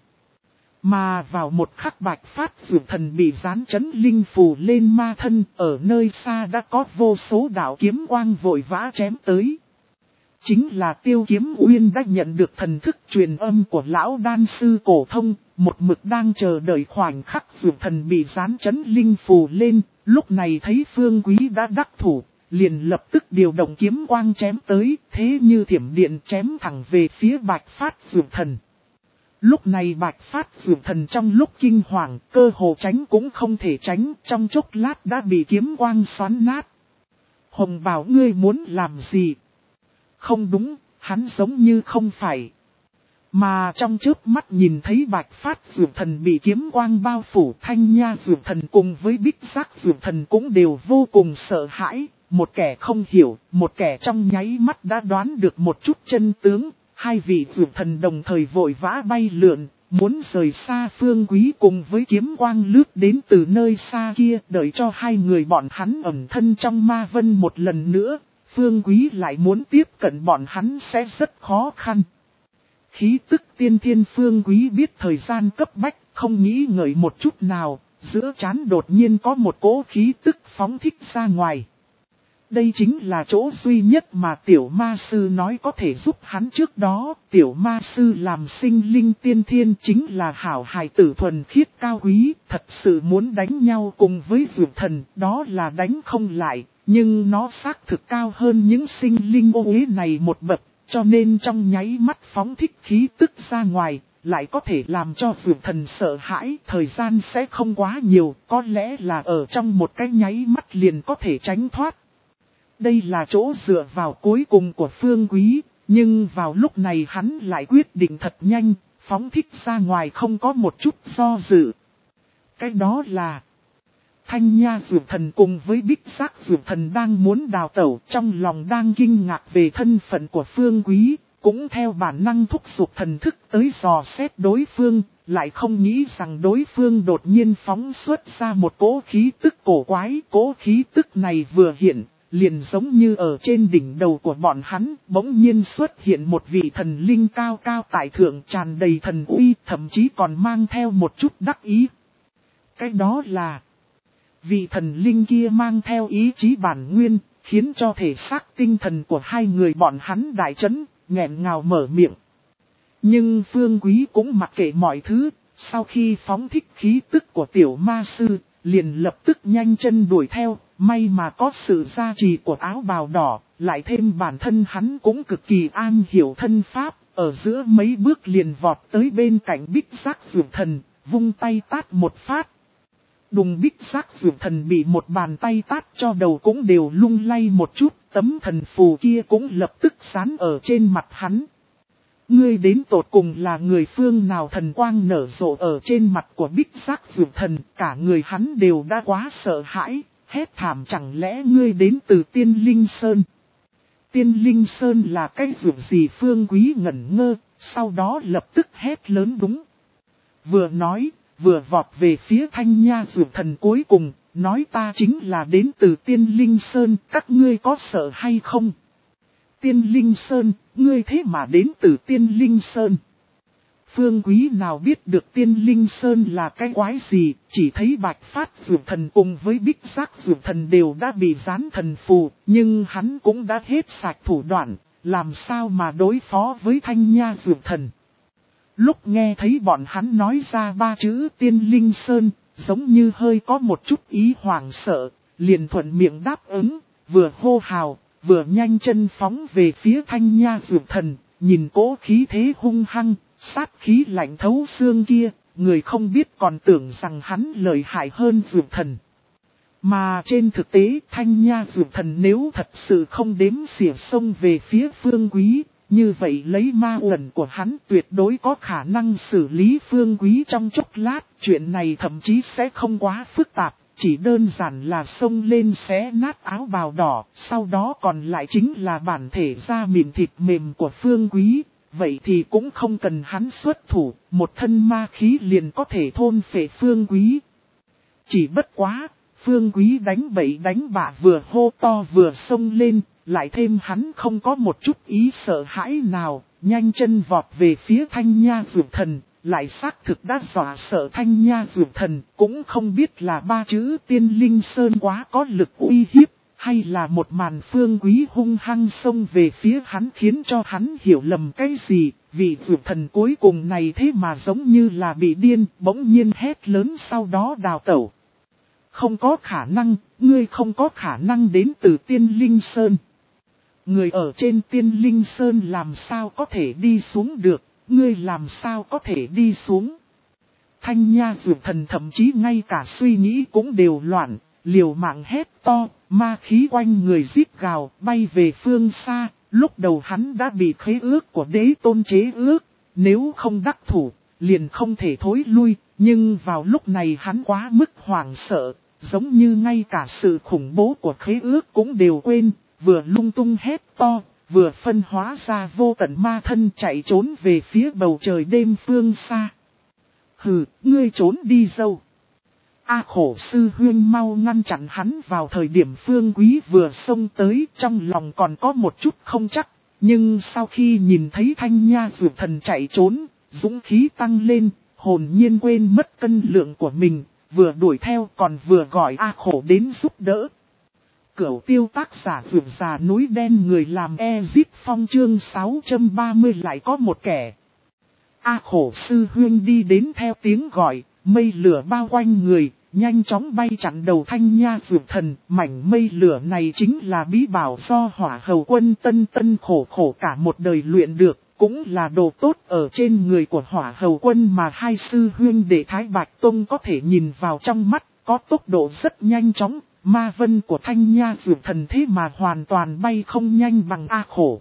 Mà vào một khắc Bạch Phát Dược Thần bị dán chấn linh phù lên ma thân, ở nơi xa đã có vô số đạo kiếm quang vội vã chém tới. Chính là Tiêu Kiếm Uyên đã nhận được thần thức truyền âm của lão đan sư cổ thông, một mực đang chờ đợi khoảnh khắc Dược Thần bị dán chấn linh phù lên, lúc này thấy Phương Quý đã đắc thủ, liền lập tức điều động kiếm quang chém tới, thế như thiểm điện chém thẳng về phía Bạch Phát Dược Thần. Lúc này Bạch Phát Dược Thần trong lúc kinh hoàng, cơ hồ tránh cũng không thể tránh, trong chốc lát đã bị kiếm quang xoắn nát. Hồng bảo ngươi muốn làm gì? Không đúng, hắn giống như không phải. Mà trong chớp mắt nhìn thấy Bạch Phát Dược Thần bị kiếm quang bao phủ, Thanh Nha Dược Thần cùng với Bích Giác Dược Thần cũng đều vô cùng sợ hãi. Một kẻ không hiểu, một kẻ trong nháy mắt đã đoán được một chút chân tướng. Hai vị Dược Thần đồng thời vội vã bay lượn, muốn rời xa Phương Quý cùng với kiếm quang lướt đến từ nơi xa kia, đợi cho hai người bọn hắn ẩn thân trong ma vân một lần nữa. Phương Quý lại muốn tiếp cận bọn hắn sẽ rất khó khăn. Khí tức tiên thiên Phương Quý biết thời gian cấp bách, không nghĩ ngợi một chút nào, giữa trán đột nhiên có một cỗ khí tức phóng thích ra ngoài. Đây chính là chỗ duy nhất mà tiểu ma sư nói có thể giúp hắn trước đó. Tiểu ma sư làm sinh linh tiên thiên chính là hảo hài tử thuần khiết cao quý, thật sự muốn đánh nhau cùng với Dược Thần, đó là đánh không lại. Nhưng nó xác thực cao hơn những sinh linh ô uế này một bậc, cho nên trong nháy mắt phóng thích khí tức ra ngoài, lại có thể làm cho Dược Thần sợ hãi. Thời gian sẽ không quá nhiều, có lẽ là ở trong một cái nháy mắt liền có thể tránh thoát. Đây là chỗ dựa vào cuối cùng của Phương Quý, nhưng vào lúc này hắn lại quyết định thật nhanh, phóng thích ra ngoài không có một chút do dự. Cái đó là Thanh Nha Dược Thần cùng với Bích Giác Dược Thần đang muốn đào tẩu, trong lòng đang kinh ngạc về thân phận của Phương Quý, cũng theo bản năng thúc giục thần thức tới dò xét đối phương, lại không nghĩ rằng đối phương đột nhiên phóng xuất ra một cỗ khí tức cổ quái. Cỗ khí tức này vừa hiện, liền giống như ở trên đỉnh đầu của bọn hắn, bỗng nhiên xuất hiện một vị thần linh cao cao tại thượng, tràn đầy thần uy, thậm chí còn mang theo một chút đắc ý. Cái đó là vị thần linh kia mang theo ý chí bản nguyên, khiến cho thể xác tinh thần của hai người bọn hắn đại chấn, nghẹn ngào mở miệng. Nhưng Phương Quý cũng mặc kệ mọi thứ, sau khi phóng thích khí tức của tiểu ma sư, liền lập tức nhanh chân đuổi theo. May mà có sự gia trì của áo bào đỏ, lại thêm bản thân hắn cũng cực kỳ an hiểu thân pháp, ở giữa mấy bước liền vọt tới bên cạnh Bích Giác Dược Thần, vung tay tát một phát. Đùng, Bích Giác Dược Thần bị một bàn tay tát cho đầu cũng đều lung lay một chút, tấm thần phù kia cũng lập tức dán ở trên mặt hắn. Ngươi đến tột cùng là người phương nào? Thần quang nở rộ ở trên mặt của Bích Giác Dược Thần, cả người hắn đều đã quá sợ hãi. Hét thảm, chẳng lẽ ngươi đến từ Tiên Linh Sơn? Tiên Linh Sơn là cái dược gì? Phương Quý ngẩn ngơ, sau đó lập tức hét lớn đúng. Vừa nói, vừa vọt về phía Thanh Nha Dược Thần cuối cùng, nói ta chính là đến từ Tiên Linh Sơn, các ngươi có sợ hay không? Tiên Linh Sơn, ngươi thế mà đến từ Tiên Linh Sơn. Phương Quý nào biết được Tiên Linh Sơn là cái quái gì, chỉ thấy Bạch Phát Dược Thần cùng với Bích Giác Dược Thần đều đã bị dán thần phù, nhưng hắn cũng đã hết sạch thủ đoạn, làm sao mà đối phó với Thanh Nha Dược Thần. Lúc nghe thấy bọn hắn nói ra ba chữ Tiên Linh Sơn, giống như hơi có một chút ý hoảng sợ, liền thuận miệng đáp ứng, vừa hô hào, vừa nhanh chân phóng về phía Thanh Nha Dược Thần, nhìn cỗ khí thế hung hăng. Sát khí lạnh thấu xương kia, người không biết còn tưởng rằng hắn lợi hại hơn Dược Thần. Mà trên thực tế Thanh Nha Dược Thần nếu thật sự không đếm xỉa xông về phía Phương Quý, như vậy lấy ma uẩn của hắn tuyệt đối có khả năng xử lý Phương Quý trong chốc lát. Chuyện này thậm chí sẽ không quá phức tạp, chỉ đơn giản là xông lên xé nát áo bào đỏ, sau đó còn lại chính là bản thể da mịn thịt mềm của Phương Quý. Vậy thì cũng không cần hắn xuất thủ, một thân ma khí liền có thể thôn phệ Phương Quý. Chỉ bất quá, Phương Quý đánh bậy đánh bạ vừa hô to vừa xông lên, lại thêm hắn không có một chút ý sợ hãi nào, nhanh chân vọt về phía Thanh Nha Dược Thần, lại xác thực đã dọa sợ Thanh Nha Dược Thần, cũng không biết là ba chữ Tiên Linh Sơn quá có lực uy hiếp, hay là một màn Phương Quý hung hăng xông về phía hắn khiến cho hắn hiểu lầm cái gì, vị Dược Thần cuối cùng này thế mà giống như là bị điên, bỗng nhiên hét lớn sau đó đào tẩu. Không có khả năng, ngươi không có khả năng đến từ Tiên Linh Sơn. Người ở trên Tiên Linh Sơn làm sao có thể đi xuống được, ngươi làm sao có thể đi xuống. Thanh Nha Dược Thần thậm chí ngay cả suy nghĩ cũng đều loạn, liều mạng hét to, ma khí quanh người rít gào, bay về phương xa. Lúc đầu hắn đã bị khế ước của đế tôn chế ước, nếu không đắc thủ, liền không thể thối lui. Nhưng vào lúc này hắn quá mức hoảng sợ, giống như ngay cả sự khủng bố của khế ước cũng đều quên, vừa lung tung hét to, vừa phân hóa ra vô tận ma thân chạy trốn về phía bầu trời đêm phương xa. Hừ, ngươi trốn đi dâu. A Khổ Sư Huyên mau ngăn chặn hắn vào thời điểm Phương Quý vừa xông tới, trong lòng còn có một chút không chắc, nhưng sau khi nhìn thấy Thanh Nha Dược Thần chạy trốn, dũng khí tăng lên, hồn nhiên quên mất cân lượng của mình, vừa đuổi theo còn vừa gọi A Khổ đến giúp đỡ. Cửu Tiêu tác giả Dược Già núi đen người làm Ezit Phong chương sáu trăm ba mươi lại có một kẻ. A Khổ Sư Huyên đi đến theo tiếng gọi, mây lửa bao quanh người, nhanh chóng bay chặn đầu Thanh Nha Dược Thần. Mảnh mây lửa này chính là bí bảo do Hỏa Hầu Quân tân tân khổ khổ cả một đời luyện được, cũng là đồ tốt ở trên người của Hỏa Hầu Quân mà hai sư huyên đệ Thái Bạch Tông có thể nhìn vào trong mắt, có tốc độ rất nhanh chóng. Ma vân của Thanh Nha Dược Thần thế mà hoàn toàn bay không nhanh bằng A Khổ.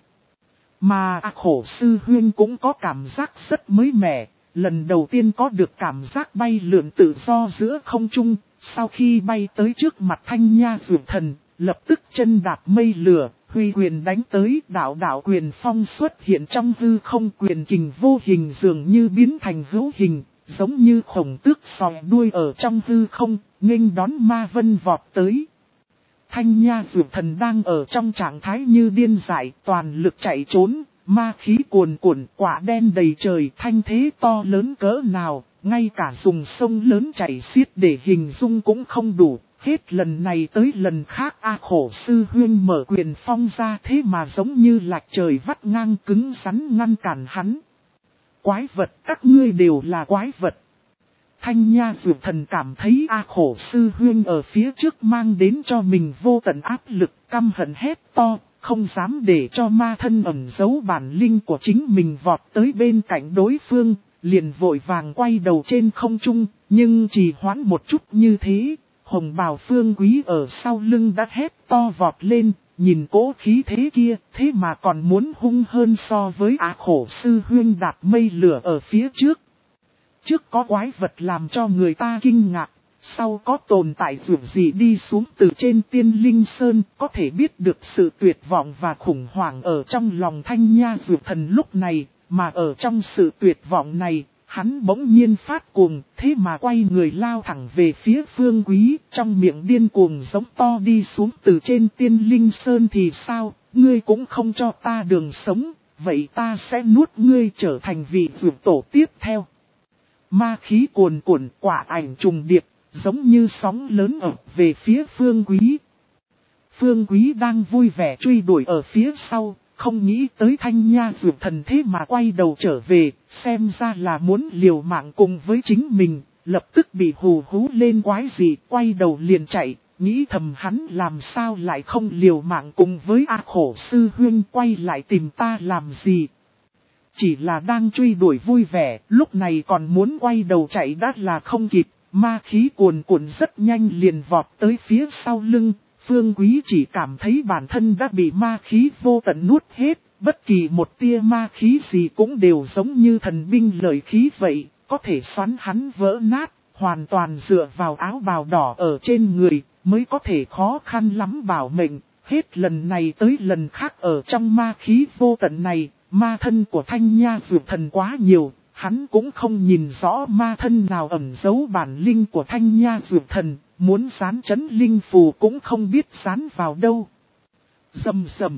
Mà A Khổ Sư Huyên cũng có cảm giác rất mới mẻ, lần đầu tiên có được cảm giác bay lượn tự do giữa không trung. Sau khi bay tới trước mặt Thanh Nha Dược Thần, lập tức chân đạp mây lửa, huy quyền đánh tới, đạo đạo quyền phong xuất hiện trong hư không, quyền kình vô hình dường như biến thành hữu hình, giống như khổng tước sòi đuôi ở trong hư không, nghênh đón ma vân vọt tới. Thanh Nha Dược Thần đang ở trong trạng thái như điên dại, toàn lực chạy trốn, ma khí cuồn cuộn, quả đen đầy trời, thanh thế to lớn cỡ nào, ngay cả dùng sông lớn chảy xiết để hình dung cũng không đủ. Hết lần này tới lần khác A Khổ Sư Huyên mở quyền phong ra thế mà giống như lạch trời vắt ngang cứng rắn ngăn cản hắn. Quái vật, các ngươi đều là quái vật. Thanh Nha Dược Thần cảm thấy A Khổ Sư Huyên ở phía trước mang đến cho mình vô tận áp lực, căm hận hét to, không dám để cho ma thân ẩn giấu bản linh của chính mình vọt tới bên cạnh đối phương, liền vội vàng quay đầu trên không trung, nhưng chỉ hoãn một chút như thế, hồng bào Phương Quý ở sau lưng đã hét to vọt lên, nhìn cỗ khí thế kia, thế mà còn muốn hung hơn so với A Khổ Sư Huyên đạp mây lửa ở phía trước. Trước có quái vật làm cho người ta kinh ngạc, sau có tồn tại dù gì đi xuống từ trên Tiên Linh Sơn, có thể biết được sự tuyệt vọng và khủng hoảng ở trong lòng Thanh Nha Dược Thần lúc này, mà ở trong sự tuyệt vọng này, hắn bỗng nhiên phát cuồng, thế mà quay người lao thẳng về phía Phương Quý, trong miệng điên cuồng giống to đi xuống từ trên Tiên Linh Sơn thì sao, ngươi cũng không cho ta đường sống, vậy ta sẽ nuốt ngươi trở thành vị dược tổ tiếp theo. Ma khí cuồn cuộn, quả ảnh trùng điệp, giống như sóng lớn ập về phía Phương Quý. Phương Quý đang vui vẻ truy đuổi ở phía sau, không nghĩ tới Thanh Nha Dược Thần thế mà quay đầu trở về, xem ra là muốn liều mạng cùng với chính mình, lập tức bị hù hú lên quái gì, quay đầu liền chạy, nghĩ thầm hắn làm sao lại không liều mạng cùng với A Khổ Sư Huyên, quay lại tìm ta làm gì. Chỉ là đang truy đuổi vui vẻ, lúc này còn muốn quay đầu chạy đã là không kịp, ma khí cuồn cuộn rất nhanh liền vọt tới phía sau lưng. Phương Quý chỉ cảm thấy bản thân đã bị ma khí vô tận nuốt hết, bất kỳ một tia ma khí gì cũng đều giống như thần binh lợi khí vậy, có thể xoắn hắn vỡ nát, hoàn toàn dựa vào áo bào đỏ ở trên người, mới có thể khó khăn lắm bảo mệnh. Hết lần này tới lần khác ở trong ma khí vô tận này, ma thân của Thanh Nha Dược Thần quá nhiều, hắn cũng không nhìn rõ ma thân nào ẩn giấu bản linh của Thanh Nha Dược Thần, muốn dán chấn linh phù cũng không biết dán vào đâu. Rầm rầm.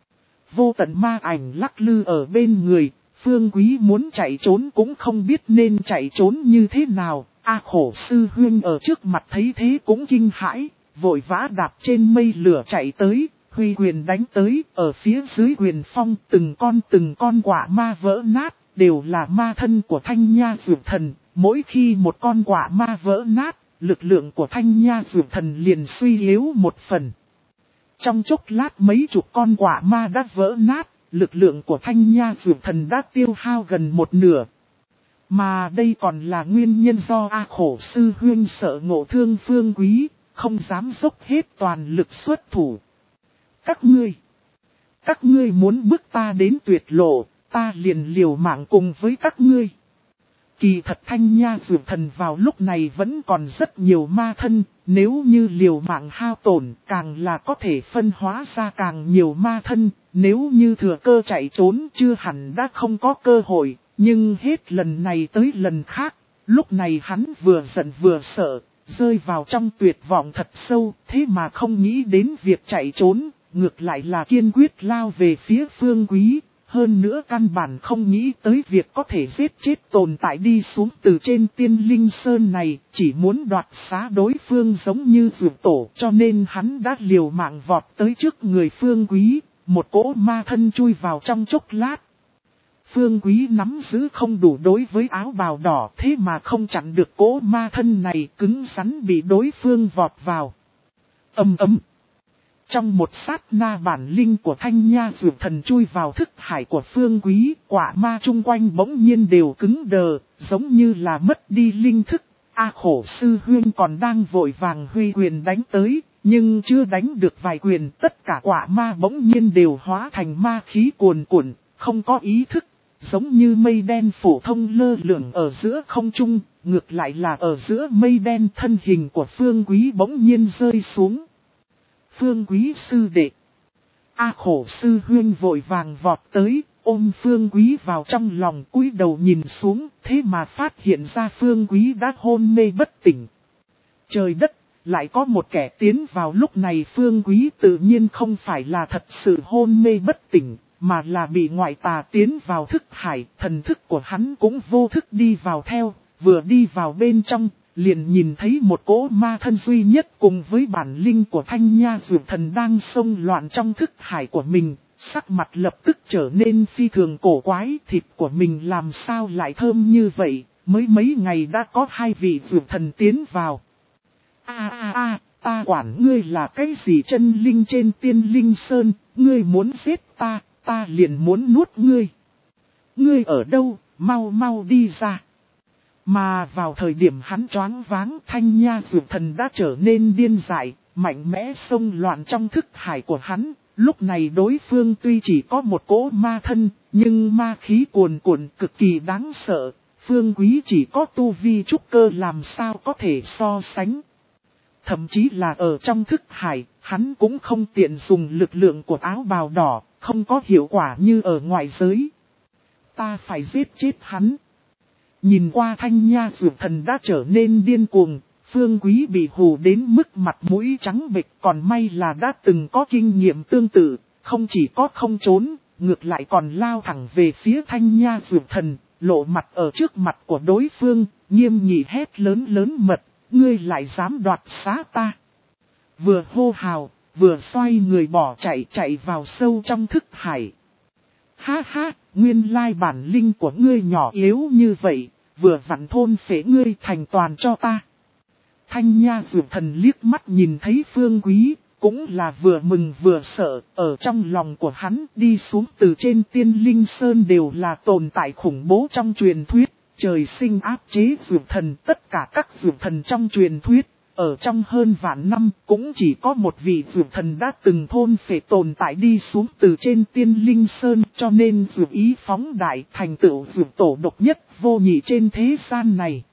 Vô tận ma ảnh lắc lư ở bên người, Phương Quý muốn chạy trốn cũng không biết nên chạy trốn như thế nào. A Khổ sư huynh ở trước mặt thấy thế cũng kinh hãi, vội vã đạp trên mây lửa chạy tới, huy quyền đánh tới, ở phía dưới quyền phong từng con từng con quả ma vỡ nát, đều là ma thân của Thanh Nha Dược Thần, mỗi khi một con quả ma vỡ nát, lực lượng của Thanh Nha Dược Thần liền suy yếu một phần. Trong chốc lát mấy chục con quả ma đã vỡ nát, lực lượng của Thanh Nha Dược Thần đã tiêu hao gần một nửa. Mà đây còn là nguyên nhân do A Khổ sư huynh sợ ngộ thương Phương Quý, không dám dốc hết toàn lực xuất thủ. Các ngươi, các ngươi muốn bước ta đến tuyệt lộ, ta liền liều mạng cùng với các ngươi. Kỳ thật Thanh Nha Dược Thần vào lúc này vẫn còn rất nhiều ma thân, nếu như liều mạng hao tổn càng là có thể phân hóa ra càng nhiều ma thân, nếu như thừa cơ chạy trốn chưa hẳn đã không có cơ hội, nhưng hết lần này tới lần khác, lúc này hắn vừa giận vừa sợ, rơi vào trong tuyệt vọng thật sâu, thế mà không nghĩ đến việc chạy trốn, ngược lại là kiên quyết lao về phía Phương Quý. Hơn nữa căn bản không nghĩ tới việc có thể giết chết tồn tại đi xuống từ trên tiên linh sơn này, chỉ muốn đoạt xá đối phương giống như dược tổ, cho nên hắn đã liều mạng vọt tới trước người Phương Quý, một cỗ ma thân chui vào trong chốc lát. Phương Quý nắm giữ không đủ đối với áo bào đỏ, thế mà không chặn được cỗ ma thân này, cứng rắn bị đối phương vọt vào. Ầm ầm. Trong một sát na bản linh của Thanh Nha Dược Thần chui vào thức hải của Phương Quý, quả ma chung quanh bỗng nhiên đều cứng đờ, giống như là mất đi linh thức. A Khổ sư huynh còn đang vội vàng huy quyền đánh tới, nhưng chưa đánh được vài quyền, tất cả quả ma bỗng nhiên đều hóa thành ma khí cuồn cuộn, không có ý thức, giống như mây đen phổ thông lơ lửng ở giữa không trung, ngược lại là ở giữa mây đen thân hình của Phương Quý bỗng nhiên rơi xuống. Phương Quý sư đệ. A Khổ sư huynh vội vàng vọt tới, ôm Phương Quý vào trong lòng, cúi đầu nhìn xuống, thế mà phát hiện ra Phương Quý đã hôn mê bất tỉnh. Trời đất, lại có một kẻ tiến vào lúc này. Phương Quý tự nhiên không phải là thật sự hôn mê bất tỉnh, mà là bị ngoại tà tiến vào thức hải, thần thức của hắn cũng vô thức đi vào theo, vừa đi vào bên trong. Liền nhìn thấy một cỗ ma thân duy nhất cùng với bản linh của Thanh Nha Dược Thần đang xông loạn trong thức hải của mình, sắc mặt lập tức trở nên phi thường cổ quái, thịt của mình làm sao lại thơm như vậy, mới mấy ngày đã có hai vị dược thần tiến vào. A a a, ta quản ngươi là cái gì chân linh trên tiên linh sơn, ngươi muốn giết ta, ta liền muốn nuốt ngươi. Ngươi ở đâu, mau mau đi ra. Mà vào thời điểm hắn choáng váng, Thanh Nha Dược Thần đã trở nên điên dại, mạnh mẽ xông loạn trong thức hải của hắn. Lúc này đối phương tuy chỉ có một cỗ ma thân, nhưng ma khí cuồn cuộn cực kỳ đáng sợ. Phương Quý chỉ có tu vi trúc cơ làm sao có thể so sánh. Thậm chí là ở trong thức hải, hắn cũng không tiện dùng lực lượng của áo bào đỏ, không có hiệu quả như ở ngoại giới. Ta phải giết chết hắn. Nhìn qua Thanh Nha Dược Thần đã trở nên điên cuồng, Phương Quý bị hù đến mức mặt mũi trắng bệch, còn may là đã từng có kinh nghiệm tương tự, không chỉ có không trốn, ngược lại còn lao thẳng về phía Thanh Nha Dược Thần, lộ mặt ở trước mặt của đối phương, nghiêm nghị hét lớn lớn mật, ngươi lại dám đoạt xá ta. Vừa hô hào, vừa xoay người bỏ chạy chạy vào sâu trong thức hải. Ha ha, nguyên lai bản linh của ngươi nhỏ yếu như vậy, vừa vặn thôn phế ngươi thành toàn cho ta. Thanh Nha Dược Thần liếc mắt nhìn thấy Phương Quý, cũng là vừa mừng vừa sợ, ở trong lòng của hắn đi xuống từ trên tiên linh sơn đều là tồn tại khủng bố trong truyền thuyết, Trời sinh áp chế dược thần, tất cả các dược thần trong truyền thuyết, ở trong hơn vạn năm cũng chỉ có một vị dược thần đã từng thôn phệ tồn tại đi xuống từ trên tiên linh sơn, cho nên dược ý phóng đại thành tựu dược tổ độc nhất vô nhị trên thế gian này.